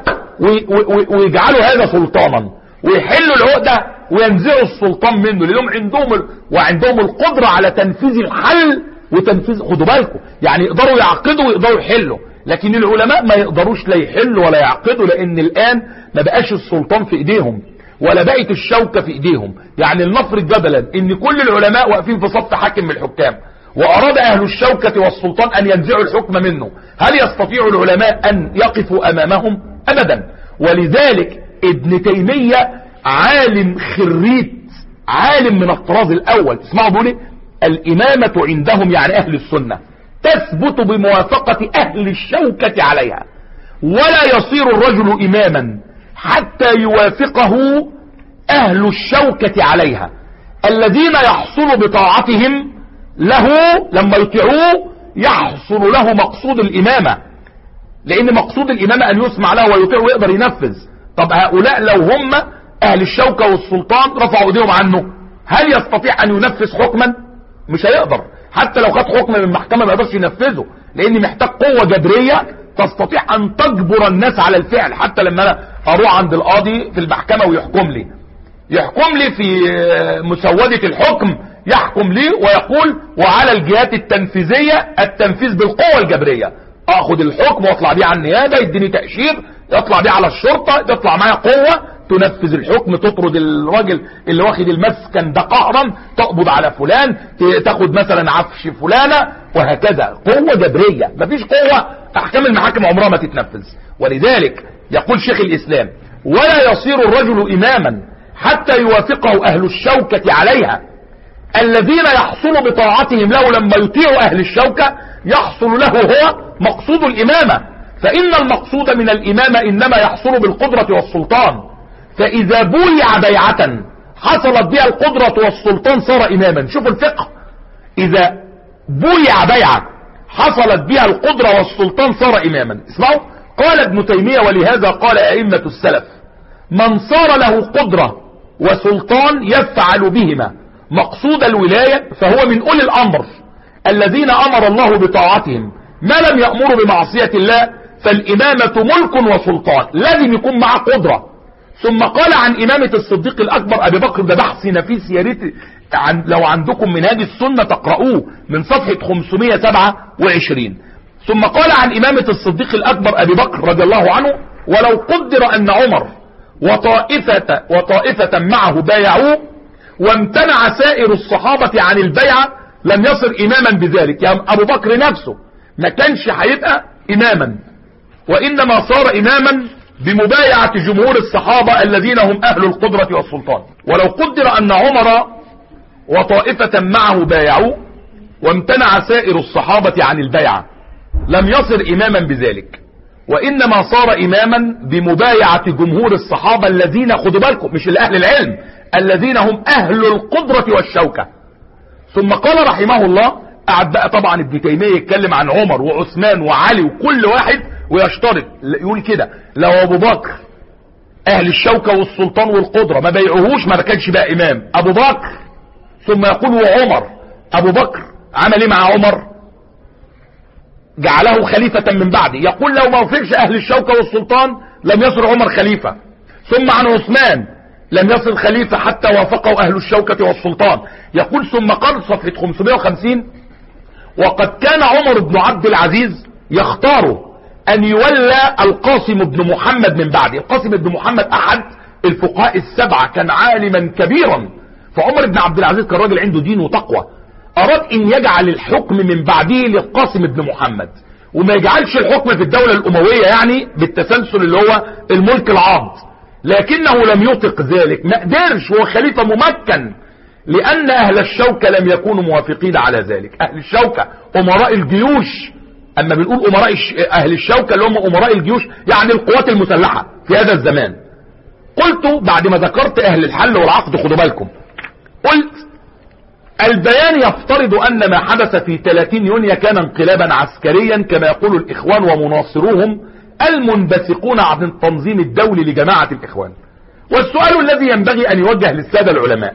ويجعلوا هذا سلطانا، ويحلوا العقدة وينزعوا السلطان منه، لأنهم عندهم القدرة على تنفيذ الحل وتنفيذ. خدوا بالكم، يعني يقدروا يعقدوا ويقدروا يحلوا، لكن العلماء ما يقدروش لا يحلوا ولا يعقدوا، لان الان ما بقاش السلطان في ايديهم ولا بقت الشوكة في ايديهم. يعني لنفرض جدلا ان كل العلماء واقفين في صف حاكم من الحكام، واراد اهل الشوكة والسلطان ان ينزعوا الحكم منه، هل يستطيع العلماء ان يقفوا امامهم؟ ابدا. ولذلك ابن تيمية عالم خريت، عالم من الطراز الاول. اسمعوا بيقول الامامة عندهم يعني اهل السنة تثبت بموافقة اهل الشوكة عليها، ولا يصير الرجل اماما حتى يوافقه اهل الشوكة عليها، الذين يحصل بطاعتهم له لما يطيعوه يحصل له مقصود الامامة، لان مقصود الامامة ان يسمع له ويطيع ويقدر ينفذ. طب هؤلاء لو هم اهل الشوكة والسلطان رفعوا ايديهم عنه، هل يستطيع ان ينفذ حكما؟ مش هيقدر. حتى لو خد حكم من المحكمة ما يقدرش ينفذه، لان محتاج قوة جبرية تستطيع ان تجبر الناس على الفعل. حتى لما انا اروح عند القاضي في المحكمة ويحكم لي في مسودة الحكم، يحكم لي ويقول وعلى الجهات التنفيذية التنفيذ بالقوة الجبرية، اخد الحكم واطلع بيه على النيابة، يديني تأشير، يطلع بيه على الشرطة، تطلع معايا قوة تنفذ الحكم، تطرد الراجل اللي واخد المسكن ده قهرا، تقبض على فلان، تاخد مثلا عفش فلانة، وهكذا. قوة جبرية، مفيش قوة احكام المحاكم عمرها ما تتنفذ. ولذلك يقول شيخ الاسلام ولا يصير الرجل اماما حتى يوافقه اهل الشوكة عليها، الذين يحصل بطاعتهم له لما يطيعوا اهل الشوكة يحصل له هو مقصود الامامة. فان المقصود من الامامة انما يحصل بالقدرة والسلطان، فاذا بويع بيعة حصلت بها القدرة والسلطان صار اماما. شوفوا الفقه، اذا بويع بيعة حصلت بها القدرة والسلطان صار اماما. اسمعوا، قال ابن تيمية ولهذا قال ائمة السلف من صار له قدرة وسلطان يفعل بهما مقصود الولاية فهو من اولي الامر الذين امر الله بطاعتهم ما لم يأمروا بمعصية الله، فالامامة ملك وسلطان، لازم يكون معه قدرة. ثم قال عن امامة الصديق الاكبر ابي بكر، ده بحث نفيس، يا ريت لو عندكم منهاج السنة تقرؤوه من صفحة 527. ثم قال عن امامة الصديق الاكبر ابي بكر رضي الله عنه ولو قدر ان عمر وطائفة معه بايعوه وامتنع سائر الصحابة عن البيعة لم يصر اماما بذلك. يعني ابو بكر نفسه ما كانش هيبقى اماما، وانما صار اماما بمبايعة جمهور الصحابة الذين هم اهل القدرة والسلطان. ولو قدر ان عمر وطائفة معه بايعوه وامتنع سائر الصحابة عن البيعة لم يصر اماما بذلك، وانما صار اماما بمبايعة جمهور الصحابة الذين، خدوا بالكم، مش الاهل العلم، الذين هم اهل القدرة والشوكة. ثم قال رحمه الله، قعد بقى طبعا ابن تيمية يتكلم عن عمر وعثمان وعلي وكل واحد ويشترط، يقول كده لو ابو بكر اهل الشوكة والسلطان والقدرة ما بيعوهوش ما كانش بقى امام ابو بكر. ثم يقول وعمر ابو بكر عمل ايه مع عمر؟ جعله خليفة من بعده. يقول لو ما وفقش اهل الشوكة والسلطان لم يصل عمر خليفة. ثم عن عثمان لم يصل خليفة حتى وافقه اهل الشوكة والسلطان. يقول ثم قال صفحة 550 وقد كان عمر بن عبد العزيز يختار ان يولى القاسم بن محمد من بعده. القاسم بن محمد احد الفقهاء السبعة، كان عالما كبيرا. فعمر بن عبد العزيز كان راجل عنده دين وتقوى، اراد ان يجعل الحكم من بعده للقاسم بن محمد، وما يجعلش الحكم في الدولة الاموية يعني بالتسلسل اللي هو الملك العاض. لكنه لم يطق ذلك، ما قدرش، هو خليفة ممكن، لان اهل الشوكة لم يكونوا موافقين على ذلك. اهل الشوكة امراء الجيوش، اما بنقول امراء اهل الشوكة اللي هم امراء الجيوش يعني القوات المسلحة في هذا الزمان. قلت بعد ما ذكرت اهل الحل والعقد، خدوا بالكم، قلت البيان يفترض ان ما حدث في 30 يونيو كان انقلابا عسكريا كما يقول الاخوان ومناصروهم المنبثقون عن التنظيم الدولي لجماعة الاخوان. والسؤال الذي ينبغي ان يوجه للسادة العلماء،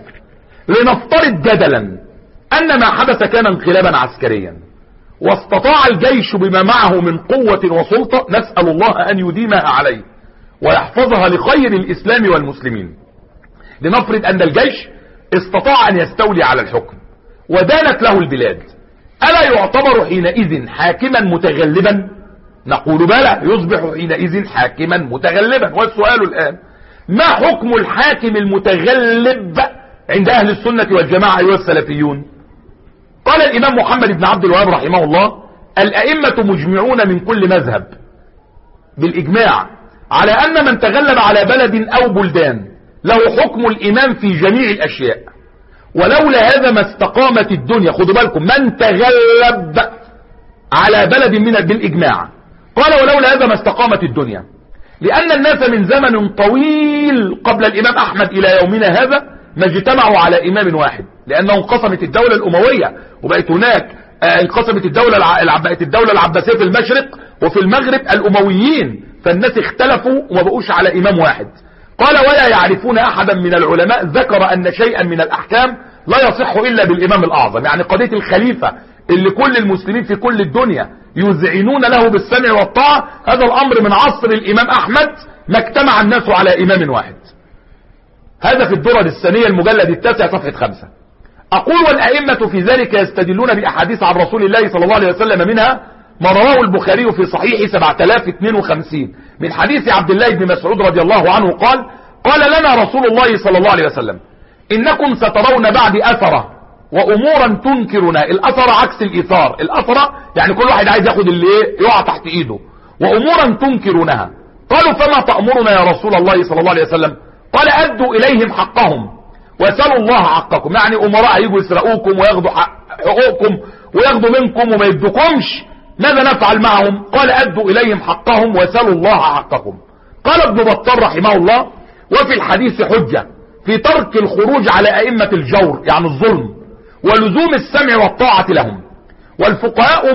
لنفترض جدلا ان ما حدث كان انقلابا عسكريا واستطاع الجيش بما معه من قوة وسلطة، نسأل الله ان يديمها عليه ويحفظها لخير الاسلام والمسلمين. لنفرض ان الجيش استطاع ان يستولي على الحكم ودانت له البلاد، الا يعتبر حينئذ حاكما متغلبا؟ نقول بلى، يصبح حينئذ حاكما متغلبا. والسؤال الان، ما حكم الحاكم المتغلب عند اهل السنة والجماعة ايها السلفيون؟ قال الامام محمد بن عبد الوهاب رحمه الله: الائمة مجمعون من كل مذهب بالاجماع على ان من تغلب على بلد او بلدان له حكم الامام في جميع الاشياء، ولولا هذا ما استقامت الدنيا. خدوا بالكم، من تغلب على بلد من بالاجماع، قال ولولا هذا ما استقامت الدنيا، لان الناس من زمن طويل قبل الامام احمد الى يومنا هذا ما اجتمعوا على امام واحد، لانه انقسمت الدولة الاموية وبقت هناك انقسمت الدولة العباسية في المشرق وفي المغرب الامويين، فالناس اختلفوا وما بقوش على امام واحد. قال ولا يعرفون احدا من العلماء ذكر ان شيئا من الاحكام لا يصح الا بالامام الاعظم. يعني قضية الخليفة اللي كل المسلمين في كل الدنيا يذعنون له بالسمع والطاعة، هذا الامر من عصر الامام احمد ما اجتمع الناس على امام واحد. هذا في الدرر الثانية المجلد 9 صفحة 5. اقول والائمة في ذلك يستدلون باحاديث عن رسول الله صلى الله عليه وسلم، منها ما رواه البخاري في صحيح 7052 من حديث عبد الله بن مسعود رضي الله عنه قال لنا رسول الله صلى الله عليه وسلم: انكم سترون بعد اثرة وامورا تنكرنا. الاثرة عكس الاثار، الاثرة يعني كل واحد عايز ياخد اللي يقع تحت ايده، وامورا تنكرونها. قالوا فما تأمرنا يا رسول الله صلى الله عليه وسلم؟ قال ادوا اليهم حقهم واسألوا الله حقكم. يعني امراء يجوا يسرقوكم وياخدوا حقوقكم وياخدوا منكم وما يدوكمش، ماذا نفعل معهم؟ قال ادوا اليهم حقهم واسألوا الله حقكم. قال ابن بطال رحمه الله: وفي الحديث حجة في ترك الخروج على ائمة الجور يعني الظلم ولزوم السمع والطاعة لهم، والفقهاء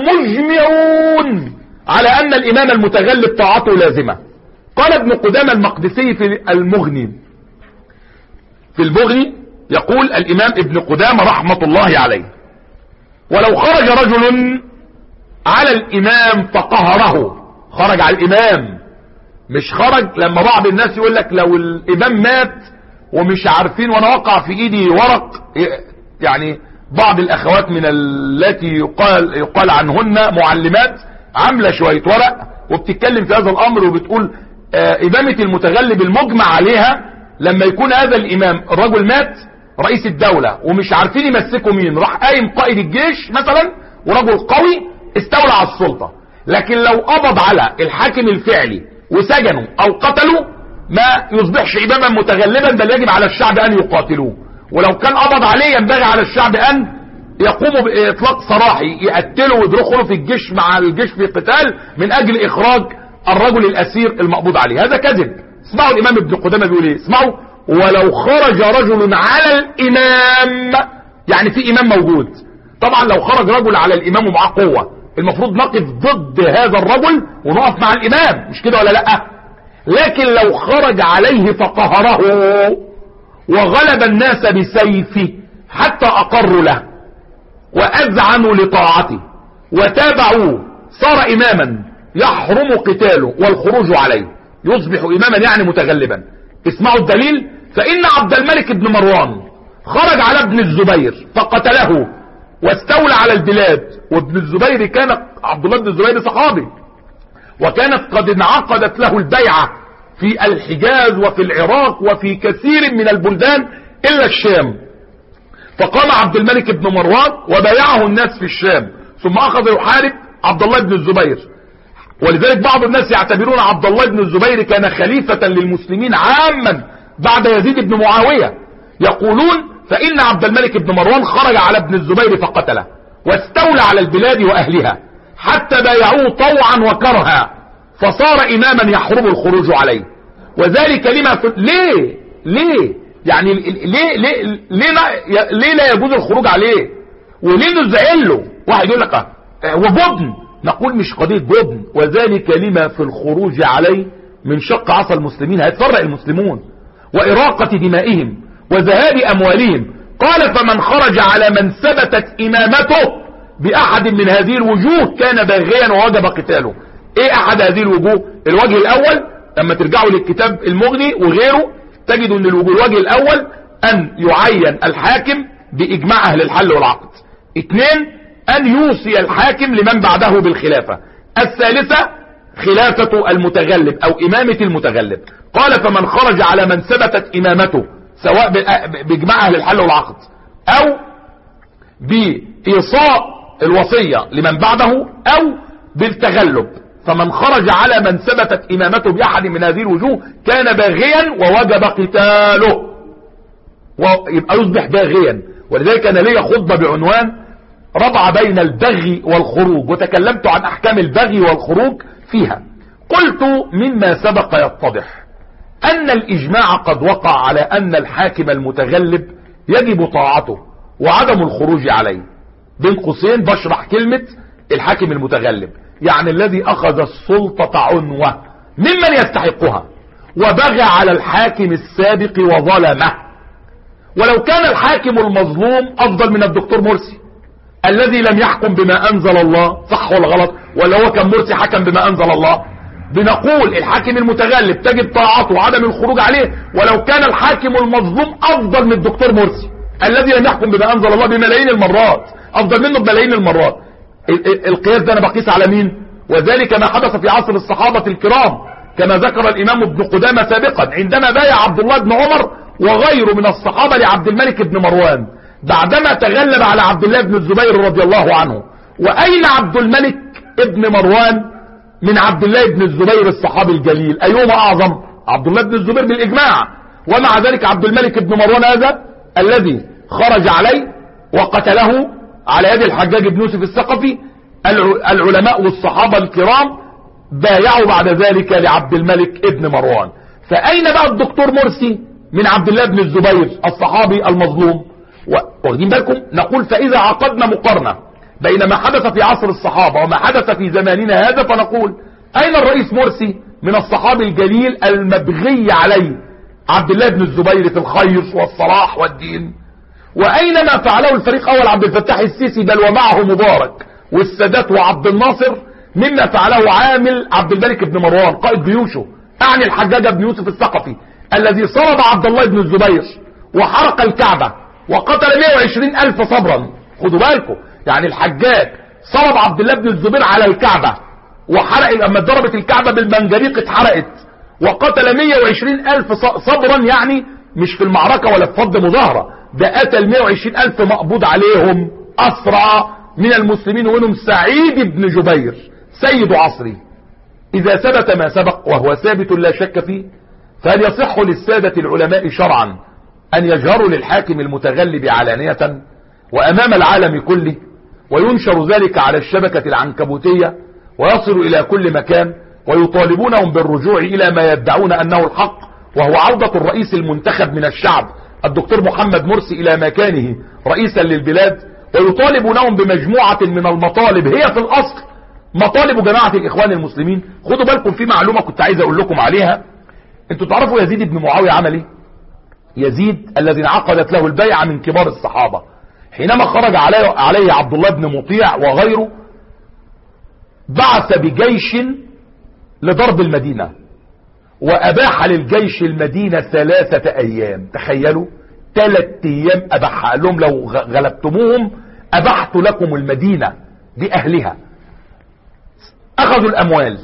مجمعون على ان الامام المتغلب طاعته لازمة. قال ابن قدامة المقدسي في المغني يقول الامام ابن قدامة رحمة الله عليه: ولو خرج رجل على الامام فقهره، خرج على الامام، مش خرج لما بعض الناس يقول لك لو الامام مات ومش عارفين وانا وقع في ايدي ورق، يعني بعض الاخوات من التي يقال عنهن معلمات عاملة شوية ورق وبتتكلم في هذا الامر وبتقول امامة المتغلب المجمع عليها لما يكون هذا الامام الرجل مات رئيس الدولة ومش عارفين يمسكوا مين، راح قايم قائد الجيش مثلا ورجل قوي استولى على السلطة، لكن لو قبض على الحاكم الفعلي وسجنوا او قتلوا ما يصبحش اماما متغلبا، بل يجب على الشعب ان يقاتلوه. ولو كان قبض عليه ينبغي على الشعب ان يقوموا باطلاق سراحي، يقتلوا ويدخلوا في الجيش مع الجيش في قتال من اجل اخراج الرجل الاسير المقبوض عليه. هذا كذب. اسمعوا الامام ابن قدامة بيقول ايه، اسمعوا: ولو خرج رجل على الامام، يعني في امام موجود، طبعا لو خرج رجل على الامام ومعاه قوة المفروض نقف ضد هذا الرجل ونقف مع الامام، مش كده ولا لا؟ لكن لو خرج عليه فقهره وغلب الناس بسيفه حتى اقروا له، وأذعنوا لطاعته وتابعوه صار إماما يحرم قتاله والخروج عليه، يصبح إماما يعني متغلبا. اسمعوا الدليل: فإن عبد الملك بن مروان خرج على ابن الزبير فقتله واستولى على البلاد. وابن الزبير كان عبد الله بن الزبير صحابي، وكانت قد انعقدت له البيعة في الحجاز وفي العراق وفي كثير من البلدان إلا الشام. فقام عبد الملك بن مروان وبايعه الناس في الشام، ثم أخذ يحارب عبد الله بن الزبير. ولذلك بعض الناس يعتبرون عبد الله بن الزبير كان خليفة للمسلمين عاما بعد يزيد بن معاوية. يقولون: فإن عبد الملك بن مروان خرج على ابن الزبير فقتله واستولى على البلاد وأهلها حتى بايعوه طوعا وكرها، فصار إماما يحرم الخروج عليه. وذلك لما ليه يعني ليه لا يجوز الخروج عليه؟ وليه نزعل له؟ واحد يقول لك هو جبن. نقول مش قضية جبن، وذلك لما في الخروج عليه من شق عصا المسلمين، هيتفرق المسلمون وإراقة دمائهم وذهاب أموالهم. قال: فمن خرج على من ثبتت إمامته بأحد من هذه الوجوه كان باغيا ووجب قتاله. ايه أحد هذه الوجوه؟ الوجه الأول، لما ترجعوا للكتاب المغني وغيره تجدوا ان الوجه الأول أن يعين الحاكم بإجماع أهل الحل والعقد. 2 أن يوصي الحاكم لمن بعده بالخلافة. الثالثة خلافة المتغلب أو إمامة المتغلب. قال: فمن خرج على من ثبتت إمامته سواء بإجماع أهل الحل والعقد أو بإيصاء الوصية لمن بعده أو بالتغلب، فمن خرج على من ثبتت إمامته بأحد من هذه الوجوه كان باغيا ووجب قتاله، ويبقى يصبح باغيا. ولذلك أنا لي خطبة بعنوان ربع بين البغي والخروج، وتكلمت عن أحكام البغي والخروج فيها. قلت: مما سبق يتضح أن الإجماع قد وقع على أن الحاكم المتغلب يجب طاعته وعدم الخروج عليه. بين قوسين بشرح كلمة الحاكم المتغلب، يعني الذي أخذ السلطة عنوة ممن يستحقها وبغى على الحاكم السابق وظلمه. ولو كان الحاكم المظلوم أفضل من الدكتور مرسي الذي لم يحكم بما أنزل الله، صح ولا غلط؟ ولا هو كان مرسي حكم بما أنزل الله؟ بنقول الحاكم المتغلب تجب طاعته وعدم الخروج عليه، ولو كان الحاكم المظلوم أفضل من الدكتور مرسي الذي لم يحكم بما أنزل الله بملايين المرات، أفضل منه بملايين المرات. القياس ده أنا بقيس على مين؟ وذلك ما حدث في عصر الصحابة الكرام كما ذكر الإمام ابن قدامة سابقا عندما بايع عبد الله بن عمر وغيره من الصحابة لعبد الملك بن مروان بعدما تغلب على عبد الله بن الزبير رضي الله عنه. وأين عبد الملك ابن مروان من عبد الله بن الزبير الصحابي الجليل؟ أيهما أعظم؟ عبد الله بن الزبير بالإجماع. ومع ذلك عبد الملك بن مروان هذا الذي خرج عليه وقتله على يد الحجاج بن يوسف الثقفي، العلماء والصحابة الكرام بايعوا بعد ذلك لعبد الملك ابن مروان. فأين بقى الدكتور مرسي من عبد الله بن الزبير الصحابي المظلوم؟ واخدين بالكم؟ نقول: فإذا عقدنا مقارنة بين ما حدث في عصر الصحابة وما حدث في زماننا هذا، فنقول: أين الرئيس مرسي من الصحابي الجليل المبغي عليه عبد الله بن الزبير في الخير والصلاح والدين؟ وأين ما فعله الفريق أول عبد الفتاح السيسي بل ومعه مبارك والسادات وعبد الناصر مما فعله عامل عبد الملك بن مروان قائد جيوشه، أعني الحجاج بن يوسف الثقفي الذي صلب عبد الله بن الزبير وحرق الكعبة وقتل 120,000 صبرا. خدوا بالكم، يعني الحجاج صلب عبد الله بن الزبير على الكعبة وحرق، لما ضربت الكعبة بالمنجريق اتحرقت، وقتل 120,000 صبرا، يعني مش في المعركة ولا في فض مظاهرة، ده قتل 120,000 مقبوض عليهم أسرى من المسلمين، ومنهم سعيد بن جبير سيد عصره. إذا ثبت ما سبق وهو ثابت لا شك فيه، فهل يصح للسادة العلماء شرعا أن يجهروا للحاكم المتغلب علانية وأمام العالم كله، وينشر ذلك على الشبكة العنكبوتية ويصل إلى كل مكان، ويطالبونهم بالرجوع إلى ما يدعون أنه الحق، وهو عودة الرئيس المنتخب من الشعب الدكتور محمد مرسي إلى مكانه رئيسا للبلاد، ويطالبونهم بمجموعة من المطالب هي في الأصل مطالب جماعة الإخوان المسلمين. خدوا بالكم في معلومة كنت عايز أقول لكم عليها. انتوا تعرفوا يزيد بن معاوية عمل ايه؟ يزيد الذي انعقدت له البيعة من كبار الصحابة حينما خرج عليه عبد الله بن مطيع وغيره بعث بجيش لضرب المدينة، وأباح للجيش المدينة 3 أيام. تخيلوا 3 أيام أباح، قال لهم لو غلبتموهم أبحت لكم المدينة بأهلها. أخذوا الأموال،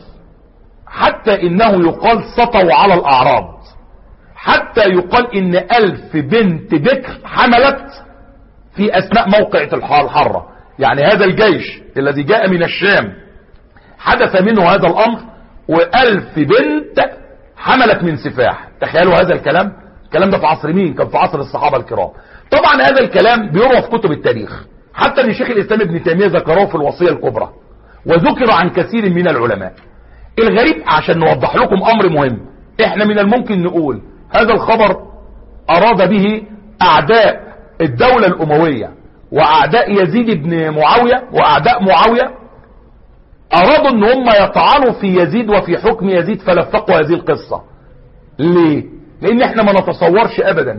حتى إنه يقال سطوا على الأعراض، حتى يقال إن 1000 بنت بكر حملت في أثناء موقعة الحرة. يعني هذا الجيش الذي جاء من الشام حدث منه هذا الأمر، و1000 بنت حملت من سفاح. تخيلوا هذا الكلام ده في عصر مين؟ كان في عصر الصحابة الكرام. طبعا هذا الكلام بيروى في كتب التاريخ، حتى ان شيخ الإسلام ابن تيمية ذكره في الوصية الكبرى، وذكر عن كثير من العلماء. الغريب عشان نوضح لكم أمر مهم، احنا من الممكن نقول هذا الخبر أراد به أعداء الدولة الأموية وأعداء يزيد بن معاوية وأعداء معاوية، أرادوا ان هم يطعنوا في يزيد وفي حكم يزيد فلفقوا هذه القصة. ليه؟ لان احنا ما نتصورش ابدا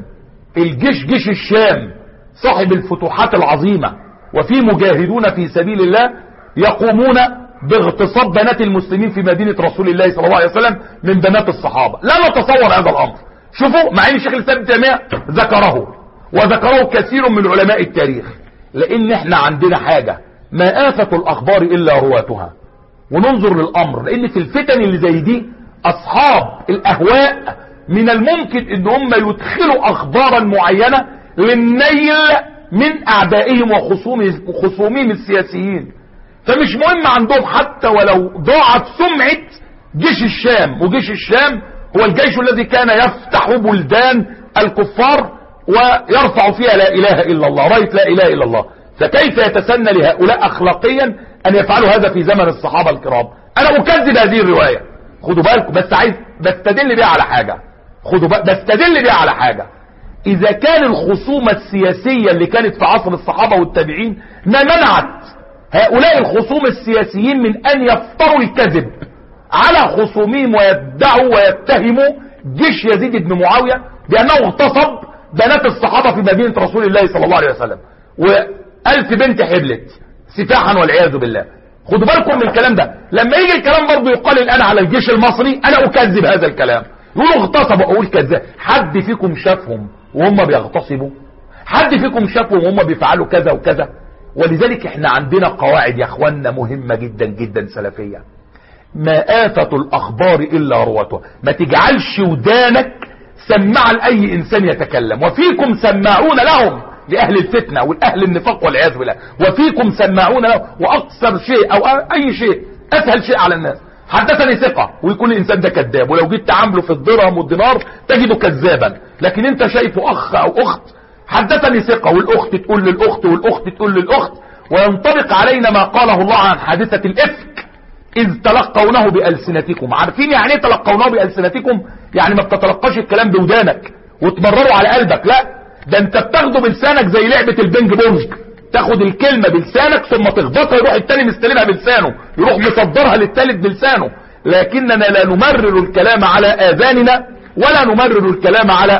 جيش الشام صاحب الفتوحات العظيمة وفي مجاهدون في سبيل الله يقومون باغتصاب بنات المسلمين في مدينة رسول الله صلى الله عليه وسلم من بنات الصحابة. لا نتصور هذا الامر. شوفوا، مع ان الشيخ الإسلام ابن تيمية ذكره وذكره كثير من علماء التاريخ، لان احنا عندنا حاجة، ما آفة الأخبار إلا رواتها. وننظر للأمر، لأن في الفتن اللي زي دي أصحاب الأهواء من الممكن إن هم يدخلوا أخبارا معينة للنيل من أعدائهم وخصومهم السياسيين. فمش مهم عندهم حتى ولو ضاعت سمعة جيش الشام، وجيش الشام هو الجيش الذي كان يفتح بلدان الكفار ويرفع فيها لا إله إلا الله، راية لا إله إلا الله. فكيف يتسنى لهؤلاء أخلاقيا أن يفعلوا هذا في زمن الصحابة الكرام؟ أنا أكذب هذه الرواية، خدوا بالكم، بس عايز بستدل بها على حاجة. بستدل بها على حاجة. إذا كان الخصومة السياسية اللي كانت في عصر الصحابة والتابعين ما منعت هؤلاء الخصوم السياسيين من أن يفتروا الكذب على خصومهم ويدعوا ويتهموا جيش يزيد بن معاوية بأنه اغتصب بنات الصحابة في مدينة رسول الله صلى الله عليه وسلم، و1000 بنت حبلت سفاحا والعياذ بالله. خدوا بالكم من الكلام ده. لما يجي الكلام برضه يقال الآن على الجيش المصري، أنا أكذب هذا الكلام. يقولوا اغتصبوا، أقول كذاب. حد فيكم شافهم وهم بيغتصبوا؟ حد فيكم شافهم وهم بيفعلوا كذا وكذا؟ ولذلك احنا عندنا قواعد يا اخوانا مهمة جدا جدا سلفية. ما آفة الأخبار إلا رواتها. ما تجعلش ودانك سماعا لأي إنسان يتكلم، وفيكم سماعون لهم، لأهل الفتنة والأهل النفاق والعياذ بالله، وفيكم سماعون لهم. وأقصر شيء أو أي شيء أسهل شيء على الناس، حدثني ثقة، ويكون الإنسان ده كذاب، ولو جيت تعامله في الدرهم والدينار تجده كذابا. لكن أنت شايفه أخ أو أخت، حدثني ثقة، والأخت تقول للأخت والأخت تقول للأخت. وينطبق علينا ما قاله الله عن حادثة الإفك، إذ تلقونه بألسنتكم. عارفين يعني ايه تلقونه بألسنتكم؟ يعني ما بتتلقاش الكلام بودانك وتمرره على قلبك، لا، ده انت بتاخده بلسانك زي لعبة البنج بونج. تاخد الكلمة بلسانك ثم تخبطها، يروح التاني مستلمها بلسانه، يروح مصدرها للتالت بلسانه. لكننا لا نمرر الكلام على آذاننا ولا نمرر الكلام على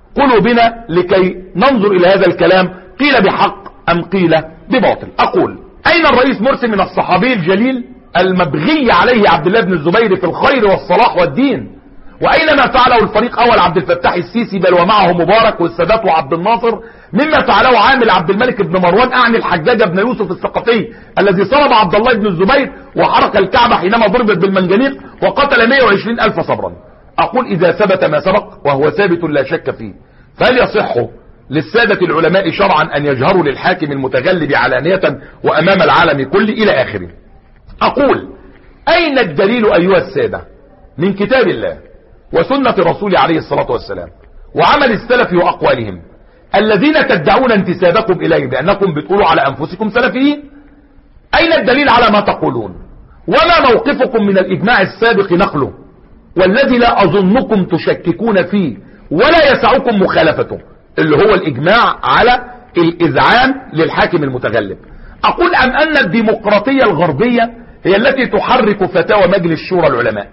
قلوبنا لكي ننظر إلى هذا الكلام قيل بحق أم قيل بباطل. أقول: أين الرئيس مرسي من الصحابي الجليل المبغي عليه عبد الله بن الزبير في الخير والصلاح والدين؟ وأين ما فعله الفريق أول عبد الفتاح السيسي، بل ومعه مبارك والسادات وعبد الناصر، مما فعله عامل عبد الملك بن مروان أعني الحجاج بن يوسف الثقفي الذي صلب عبد الله بن الزبير وحرق الكعبة حينما ضربت بالمنجنيق وقتل 120,000 صبرا؟ أقول: إذا ثبت ما سبق وهو ثابت لا شك فيه، فهل يصح للسادة العلماء شرعا أن يجهروا للحاكم المتغلب علانية وأمام العالم كله إلى آخره؟ أقول: أين الدليل أيها السادة من كتاب الله وسنة رسول عليه الصلاة والسلام وعمل السلف وأقوالهم الذين تدعون انتسابكم إليه بأنكم بتقولوا على أنفسكم سلفيين؟ أين الدليل على ما تقولون؟ وما موقفكم من الإجماع السابق نقله والذي لا أظنكم تشككون فيه ولا يسعكم مخالفته، اللي هو الإجماع على الإذعان للحاكم المتغلب؟ أقول: أم أن الديمقراطية الغربية هي التي تحرك فتاوى مجلس شورى العلماء؟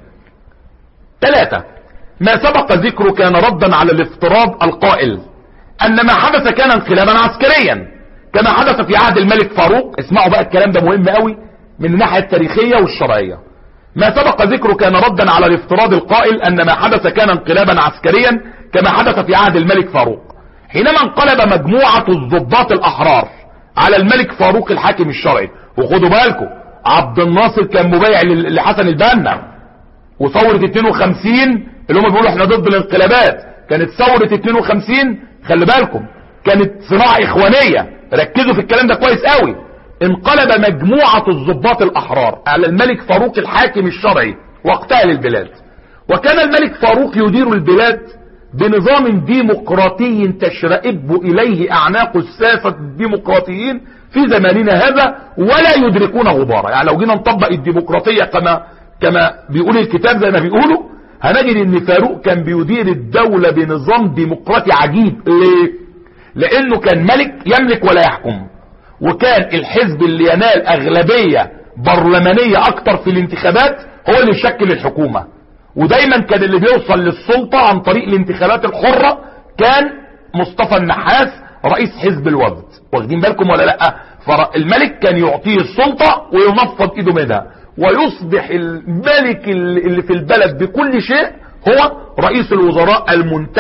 3. ما سبق ذكره كان ردا على الافتراض القائل أن ما حدث كان انقلابا عسكريا، كما حدث في عهد الملك فاروق. اسمعوا بقى الكلام ده مهم قوي من الناحية التاريخية والشرعية. ما سبق ذكره كان ردا على الافتراض القائل ان ما حدث كان انقلابا عسكريا كما حدث في عهد الملك فاروق، حينما انقلب مجموعة الضباط الاحرار على الملك فاروق الحاكم الشرعي. وخدوا بالكم عبد الناصر كان مبايع لحسن البنا، وثورة 52 اللي هم بيقولوا احنا ضد الانقلابات كانت ثورة 52 خلي بالكم كانت صناعة اخوانية، ركزوا في الكلام ده كويس قوي. انقلب مجموعة الضباط الاحرار على الملك فاروق الحاكم الشرعي وقتها للبلاد، وكان الملك فاروق يدير البلاد بنظام ديمقراطي تشرئب اليه اعناق الساسة الديمقراطيين في زماننا هذا ولا يدركون غبارا. يعني لو جينا نطبق الديمقراطية كما بيقول الكتاب زي ما بيقولوا، هنجد ان فاروق كان بيدير الدولة بنظام ديمقراطي عجيب. ليه؟ لانه كان ملك يملك ولا يحكم، وكان الحزب اللي ينال اغلبية برلمانية اكتر في الانتخابات هو اللي يشكل الحكومة، ودايما كان اللي بيوصل للسلطة عن طريق الانتخابات الحرة كان مصطفى النحاس رئيس حزب الوفد. واخدين بالكم ولا لا؟ فالملك كان يعطيه السلطة وينفض ايده منها، ويصبح الملك اللي في البلد بكل شيء هو رئيس الوزراء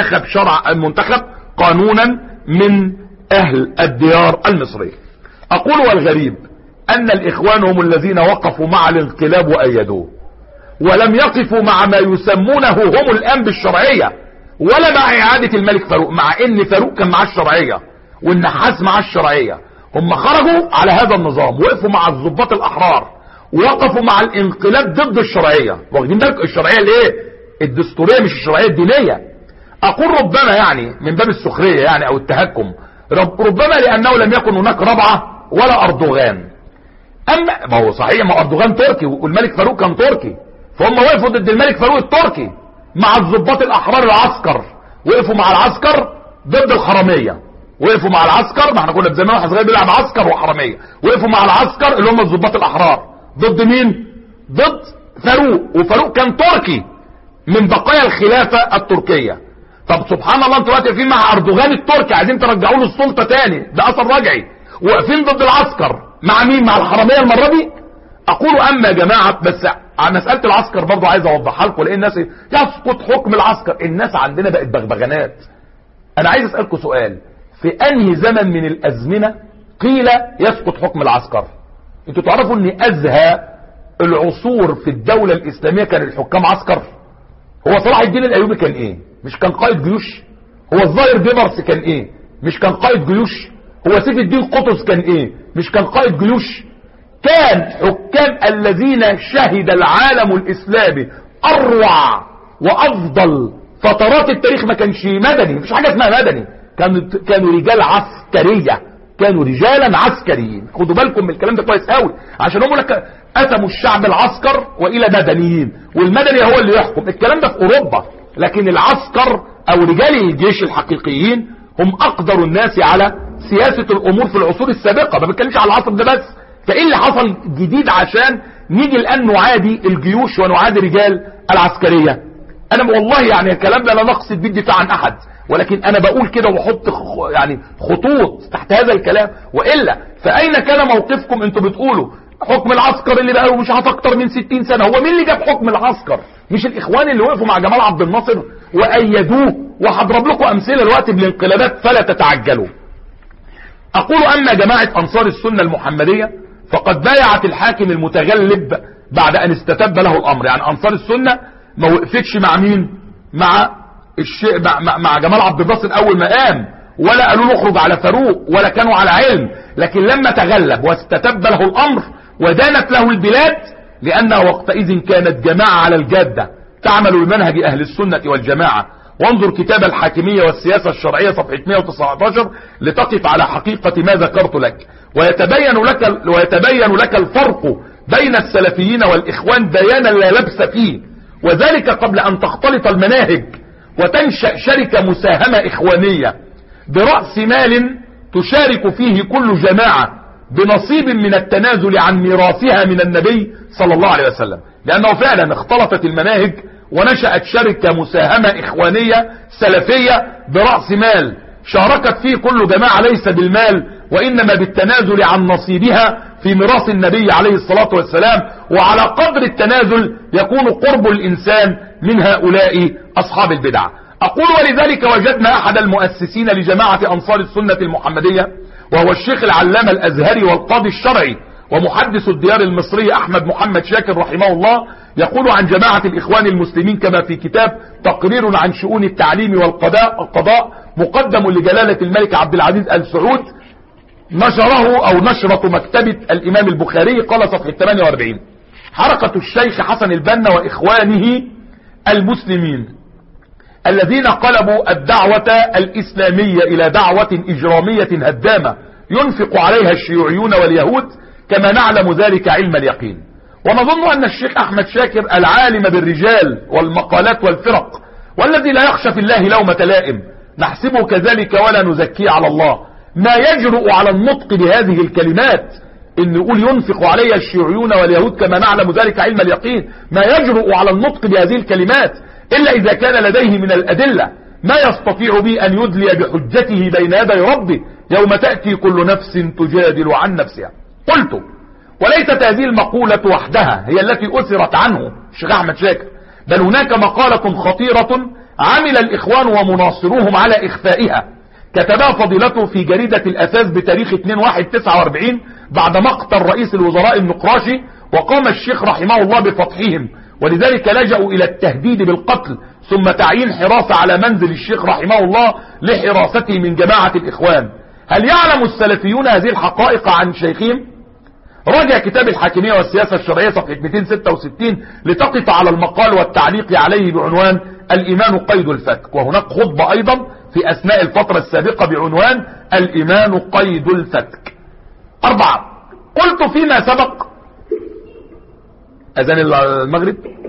المنتخب قانونا من اهل الديار المصرية. اقول والغريب ان الاخوان هم الذين وقفوا مع الانقلاب وايدوه، ولم يقفوا مع ما يسمونه هم الان بالشرعية ولا مع اعادة الملك فاروق، مع ان فاروق كان معاه الشرعية والنحاس معاه الشرعية. هم خرجوا على هذا النظام، وقفوا مع الضباط الاحرار، ووقفوا مع الانقلاب ضد الشرعية. واخدين بالكم الشرعية الايه؟ الدستورية مش الشرعية الدينية. اقول ربما يعني من باب السخرية يعني او التهكم، ربما لانه لم يكن هناك ربعة ولا اردوغان. اما ما هو صحيح، ما اردوغان تركي والملك فاروق كان تركي، فهم وقفوا ضد الملك فاروق التركي مع الضباط الاحرار العسكر، وقفوا مع العسكر ضد الحرامية، وقفوا مع العسكر، ما احنا كنا زمان واحنا صغيرين بنلعب عسكر وحرامية، وقفوا مع العسكر اللي هم الضباط الاحرار ضد مين؟ ضد فاروق. وفاروق كان تركي من بقايا الخلافة التركية. طب سبحان الله انتوا واقفين مع اردوغان التركي عايزين ترجعوا له السلطة تاني، ده اثر رجعي، واقفين ضد العسكر مع مين؟ مع الحرامية المرة دي. اقول اما يا جماعة، بس عن مسألة العسكر برضو عايز اوضحها لكم، لان الناس يسقط حكم العسكر، الناس عندنا بقت بغبغانات. انا عايز اسألكم سؤال، في انهي زمن من الازمنة قيل يسقط حكم العسكر؟ انتوا تعرفوا ان ازهى العصور في الدولة الاسلامية كان الحكام عسكر. هو صلاح الدين الايوبي كان ايه؟ مش كان قائد جيوش؟ هو الظاهر بيبرس كان ايه؟ مش كان قائد جيوش؟ هو سيف الدين قطز كان ايه؟ مش كان قائد جيوش؟ كان حكام الذين شهد العالم الاسلامي اروع وافضل فترات التاريخ ما كانش مدني، مفيش حاجة اسمها مدني، كانوا رجال عسكرية، كانوا رجالا عسكريين. خدوا بالكم من الكلام ده كويس قوي، عشان هم لك قسموا الشعب العسكر والى مدنيين، والمدني هو اللي يحكم. الكلام ده في اوروبا، لكن العسكر او رجال الجيش الحقيقيين هم اقدر الناس على سياسة الامور في العصور السابقة. ما بتكلمش على العصر ده بس. فايه اللي حصل جديد عشان نيجي الان نعادي الجيوش ونعادي رجال العسكرية؟ انا والله يعني الكلام ده لا نقصد بالدفاع عن احد، ولكن انا بقول كده وحط يعني خطوط تحت هذا الكلام. وإلا فأين كان موقفكم؟ انتوا بتقولوا حكم العسكر اللي بقى مش عارف اكتر من 60 سنة. هو مين اللي جاب حكم العسكر؟ مش الاخوان اللي وقفوا مع جمال عبد الناصر وايدوه؟ وهضرب لكم امثله الوقت بالانقلابات فلا تتعجلوا. اقول اما جماعة انصار السنة المحمدية فقد بايعت الحاكم المتغلب بعد ان استتب له الامر. يعني انصار السنة ما وقفتش مع مين؟ مع جمال عبد الناصر اول ما قام، ولا قالوا له اخرج على فاروق، ولا كانوا على علم. لكن لما تغلب واستتب له الامر ودانت له البلاد، لانها وقتئذ كانت جماعة على الجادة تعمل بمنهج اهل السنة والجماعة. وانظر كتاب الحاكمية والسياسة الشرعية صفحة 119 لتقف على حقيقة ما ذكرت لك، ويتبين لك الفرق بين السلفيين والاخوان بيانا لا لبس فيه، وذلك قبل ان تختلط المناهج وتنشأ شركة مساهمة إخوانية برأس مال تشارك فيه كل جماعة بنصيب من التنازل عن ميراثها من النبي صلى الله عليه وسلم. لأنه فعلا اختلطت المناهج ونشأت شركة مساهمة إخوانية سلفية برأس مال شاركت فيه كل جماعة ليس بالمال وإنما بالتنازل عن نصيبها في ميراث النبي عليه الصلاة والسلام، وعلى قدر التنازل يكون قرب الإنسان من هؤلاء أصحاب البدع. أقول ولذلك وجدنا أحد المؤسسين لجماعة أنصار السنة المحمدية، وهو الشيخ العلامة الأزهري والقاضي الشرعي ومحدث الديار المصري أحمد محمد شاكر رحمه الله، يقول عن جماعة الإخوان المسلمين كما في كتاب تقرير عن شؤون التعليم والقضاء مقدم لجلالة الملك عبد العزيز آل سعود، نشره أو نشرة مكتبة الإمام البخاري، قال صفحة 48: حركة الشيخ حسن البنا وإخوانه المسلمين الذين قلبوا الدعوة الإسلامية إلى دعوة إجرامية هدامة ينفق عليها الشيوعيون واليهود، كما نعلم ذلك علم اليقين. ونظن أن الشيخ أحمد شاكر العالم بالرجال والمقالات والفرق، والذي لا يخشى في الله لومة لائم، نحسبه كذلك ولا نزكيه على الله، ما يجرؤ على النطق بهذه الكلمات، إن يقول ينفق عليها الشيوعيون واليهود كما نعلم ذلك علم اليقين، ما يجرؤ على النطق بهذه الكلمات إلا إذا كان لديه من الأدلة ما يستطيع به أن يدلي بحجته بين يدي ربه يوم تأتي كل نفس تجادل عن نفسها. قلت: وليست هذه المقولة وحدها هي التي أثرت عنه الشيخ أحمد شاكر، بل هناك مقالة خطيرة عمل الإخوان ومناصروهم على إخفائها، كتبها فضيلته في جريدة الأساس بتاريخ 2/1/49 بعد مقتل رئيس الوزراء النقراشي، وقام الشيخ رحمه الله بفتحهم، ولذلك لجأوا إلى التهديد بالقتل ثم تعيين حراسة على منزل الشيخ رحمه الله لحراسته من جماعة الإخوان. هل يعلم السلفيون هذه الحقائق عن شيخهم؟ راجع كتاب الحاكمية والسياسة الشرعية صفحة 266 لتقف على المقال والتعليق عليه بعنوان الإيمان قيد الفتك، وهناك خطبة أيضا في أثناء الفترة السابقة بعنوان الإيمان قيد الفتك. 4. قلت فيما سبق أذان المغرب